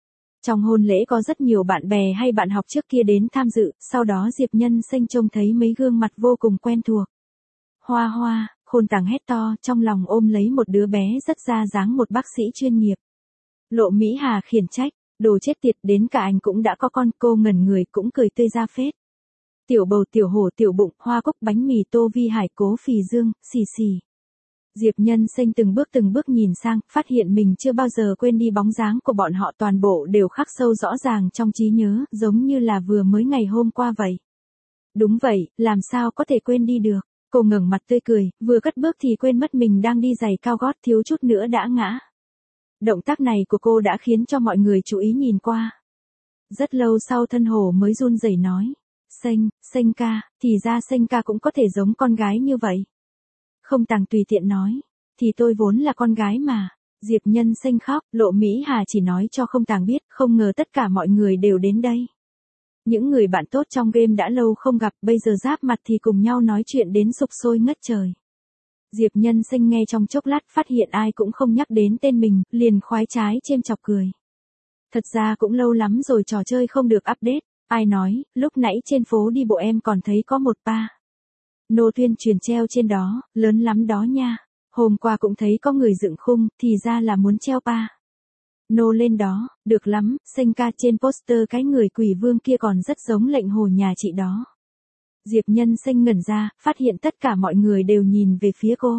Trong hôn lễ có rất nhiều bạn bè hay bạn học trước kia đến tham dự, sau đó Diệp Nhân Xanh trông thấy mấy gương mặt vô cùng quen thuộc. Hoa Hoa, Khôn Tàng hét to, trong lòng ôm lấy một đứa bé rất ra dáng một bác sĩ chuyên nghiệp. Lộ Mỹ Hà khiển trách, đồ chết tiệt, đến cả anh cũng đã có con. Cô ngẩn người cũng cười tươi ra phết. Tiểu bầu tiểu hổ tiểu bụng, hoa cúc bánh mì tô vi hải cố phì dương, xì xì. Diệp Nhân Xanh từng bước nhìn sang, phát hiện mình chưa bao giờ quên đi bóng dáng của bọn họ, toàn bộ đều khắc sâu rõ ràng trong trí nhớ, giống như là vừa mới ngày hôm qua vậy. Đúng vậy, làm sao có thể quên đi được. Cô ngẩng mặt tươi cười, vừa cất bước thì quên mất mình đang đi giày cao gót, thiếu chút nữa đã ngã. Động tác này của cô đã khiến cho mọi người chú ý nhìn qua. Rất lâu sau thân hổ mới run rẩy nói. Xanh ca, thì ra Xanh ca cũng có thể giống con gái như vậy. Không Tàng tùy tiện nói. Thì tôi vốn là con gái mà. Diệp Nhân Xanh khóc, Lộ Mỹ Hà chỉ nói cho Không Tàng biết, không ngờ tất cả mọi người đều đến đây. Những người bạn tốt trong game đã lâu không gặp, bây giờ giáp mặt thì cùng nhau nói chuyện đến sục sôi ngất trời. Diệp Nhân Xanh nghe trong chốc lát, phát hiện ai cũng không nhắc đến tên mình, liền khoái trái chêm chọc cười. Thật ra cũng lâu lắm rồi trò chơi không được update. Ai nói, lúc nãy trên phố đi bộ em còn thấy có một pa nô tuyên truyền treo trên đó, lớn lắm đó nha. Hôm qua cũng thấy có người dựng khung, thì ra là muốn treo pa nô lên đó, được lắm. Xanh ca, trên poster cái người quỷ vương kia còn rất giống lệnh hồ nhà chị đó. Diệp Nhân Xanh ngẩn ra, phát hiện tất cả mọi người đều nhìn về phía cô.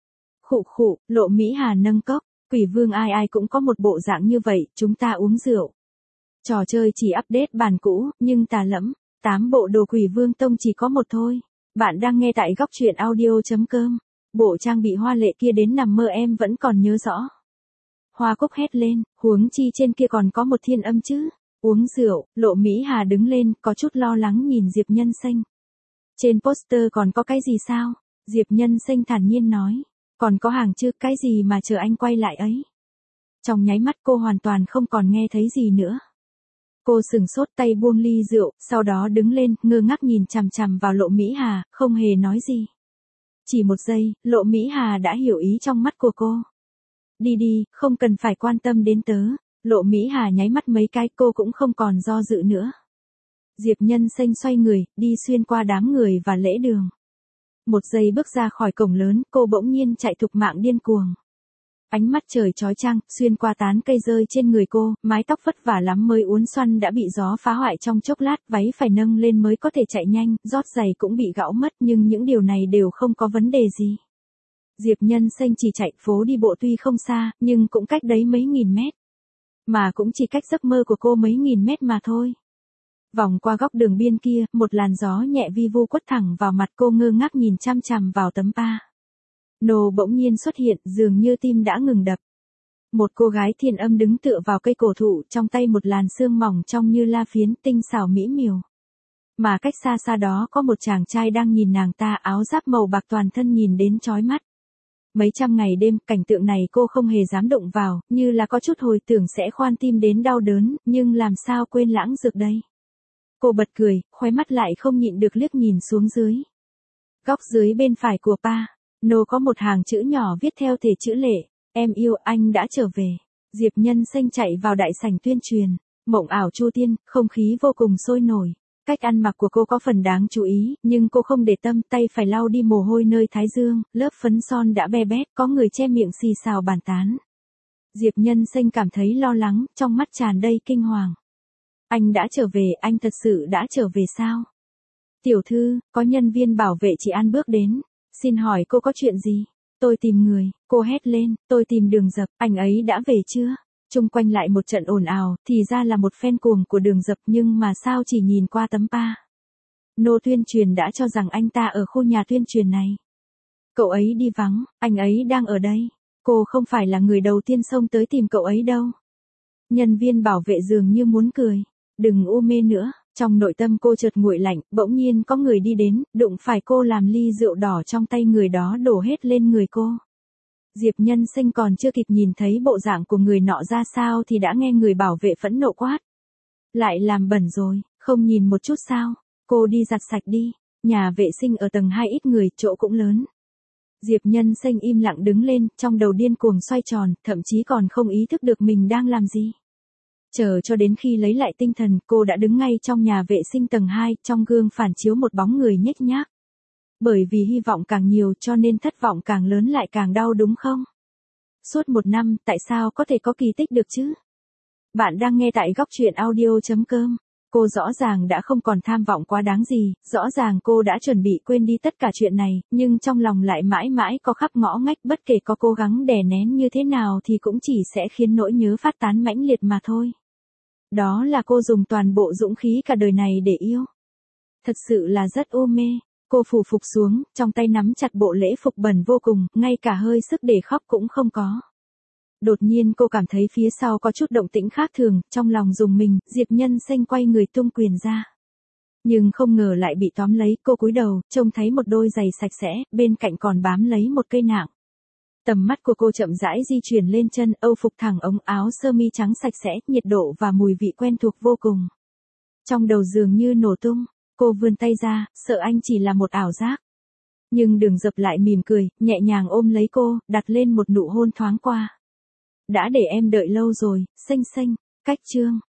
Khụ, Lộ Mỹ Hà nâng cốc, quỷ vương ai ai cũng có một bộ dạng như vậy, chúng ta uống rượu. Trò chơi chỉ update bản cũ, nhưng tà lẫm, 8 bộ đồ quỷ vương tông chỉ có một thôi. Bạn đang nghe tại góc truyện audio.com. Bộ trang bị hoa lệ kia đến nằm mơ em vẫn còn nhớ rõ. Hoa Cúc hét lên, huống chi trên kia còn có một thiên âm chứ. Uống rượu, Lộ Mỹ Hà đứng lên, có chút lo lắng nhìn Diệp Nhân Xanh. Trên poster còn có cái gì sao? Diệp Nhân Xanh thản nhiên nói. Còn có hàng chứ, cái gì mà chờ anh quay lại ấy. Trong nháy mắt cô hoàn toàn không còn nghe thấy gì nữa. Cô sừng sốt, tay buông ly rượu, sau đó đứng lên, ngơ ngác nhìn chằm chằm vào Lộ Mỹ Hà, không hề nói gì. Chỉ một giây, Lộ Mỹ Hà đã hiểu ý trong mắt của cô. Đi, không cần phải quan tâm đến tớ. Lộ Mỹ Hà nháy mắt mấy cái, cô cũng không còn do dự nữa. Diệp Nhân Xanh xoay người, đi xuyên qua đám người và lễ đường. Một giây bước ra khỏi cổng lớn, cô bỗng nhiên chạy thục mạng điên cuồng. Ánh mắt trời chói chang, xuyên qua tán cây rơi trên người cô, mái tóc vất vả lắm mới uốn xoăn đã bị gió phá hoại trong chốc lát, váy phải nâng lên mới có thể chạy nhanh, rót giày cũng bị gão mất, nhưng những điều này đều không có vấn đề gì. Diệp Nhân Xanh chỉ chạy, phố đi bộ tuy không xa, nhưng cũng cách đấy mấy nghìn mét. Mà cũng chỉ cách giấc mơ của cô mấy nghìn mét mà thôi. Vòng qua góc đường biên kia, một làn gió nhẹ vi vu quất thẳng vào mặt cô, ngơ ngác nhìn chăm chằm vào tấm pa nô bỗng nhiên xuất hiện, dường như tim đã ngừng đập. Một cô gái thiên âm đứng tựa vào cây cổ thụ, trong tay một làn sương mỏng trông như la phiến, tinh xảo mỹ miều. Mà cách xa xa đó có một chàng trai đang nhìn nàng ta, áo giáp màu bạc, toàn thân nhìn đến chói mắt. Mấy trăm ngày đêm, cảnh tượng này cô không hề dám động vào, như là có chút hồi tưởng sẽ khoan tim đến đau đớn, nhưng làm sao quên lãng dược đây. Cô bật cười, khóe mắt lại không nhịn được liếc nhìn xuống dưới. Góc dưới bên phải của pa nô có một hàng chữ nhỏ viết theo thể chữ lệ. Em yêu anh đã trở về. Diệp Nhân Xanh chạy vào đại sảnh tuyên truyền. Mộng ảo chu tiên, không khí vô cùng sôi nổi. Cách ăn mặc của cô có phần đáng chú ý, nhưng cô không để tâm, tay phải lau đi mồ hôi nơi thái dương, lớp phấn son đã be bét, có người che miệng xì xào bàn tán. Diệp Nhân Xanh cảm thấy lo lắng, trong mắt tràn đầy kinh hoàng. Anh đã trở về, anh thật sự đã trở về sao? Tiểu thư, có nhân viên bảo vệ chị An bước đến. Xin hỏi cô có chuyện gì? Tôi tìm người, cô hét lên, tôi tìm Đường Dập, anh ấy đã về chưa? Chung quanh lại một trận ồn ào, thì ra là một fan cuồng của Đường Dập, nhưng mà sao chỉ nhìn qua tấm pa nô tuyên truyền đã cho rằng anh ta ở khu nhà tuyên truyền này. Cậu ấy đi vắng, anh ấy đang ở đây. Cô không phải là người đầu tiên xông tới tìm cậu ấy đâu. Nhân viên bảo vệ dường như muốn cười. Đừng u mê nữa. Trong nội tâm cô chợt nguội lạnh, bỗng nhiên có người đi đến, đụng phải cô làm ly rượu đỏ trong tay người đó đổ hết lên người cô. Diệp Nhân Xanh còn chưa kịp nhìn thấy bộ dạng của người nọ ra sao thì đã nghe người bảo vệ phẫn nộ quát. Lại làm bẩn rồi, không nhìn một chút sao? Cô đi giặt sạch đi. Nhà vệ sinh ở tầng 2 ít người, chỗ cũng lớn. Diệp Nhân Xanh im lặng đứng lên, trong đầu điên cuồng xoay tròn, thậm chí còn không ý thức được mình đang làm gì. Chờ cho đến khi lấy lại tinh thần, cô đã đứng ngay trong nhà vệ sinh tầng 2, trong gương phản chiếu một bóng người nhếch nhác. Bởi vì hy vọng càng nhiều cho nên thất vọng càng lớn lại càng đau đúng không? Suốt 1 năm, tại sao có thể có kỳ tích được chứ? Bạn đang nghe tại góc chuyện audio.com. Cô rõ ràng đã không còn tham vọng quá đáng gì, rõ ràng cô đã chuẩn bị quên đi tất cả chuyện này, nhưng trong lòng lại mãi mãi có khắp ngõ ngách, bất kể có cố gắng đè nén như thế nào thì cũng chỉ sẽ khiến nỗi nhớ phát tán mãnh liệt mà thôi. Đó là cô dùng toàn bộ dũng khí cả đời này để yêu. Thật sự là rất u mê. Cô phủ phục xuống, trong tay nắm chặt bộ lễ phục bẩn vô cùng, ngay cả hơi sức để khóc cũng không có. Đột nhiên cô cảm thấy phía sau có chút động tĩnh khác thường, trong lòng rùng mình, Diệp Nhân Xanh quay người tung quyền ra. Nhưng không ngờ lại bị tóm lấy, cô cúi đầu, trông thấy một đôi giày sạch sẽ, bên cạnh còn bám lấy một cây nạng. Tầm mắt của cô chậm rãi di chuyển lên chân, âu phục thẳng ống, áo sơ mi trắng sạch sẽ, nhiệt độ và mùi vị quen thuộc vô cùng. Trong đầu dường như nổ tung, cô vươn tay ra, sợ anh chỉ là một ảo giác. Nhưng Đường Dập lại mỉm cười, nhẹ nhàng ôm lấy cô, đặt lên một nụ hôn thoáng qua. Đã để em đợi lâu rồi, Xanh Xanh, cách chương.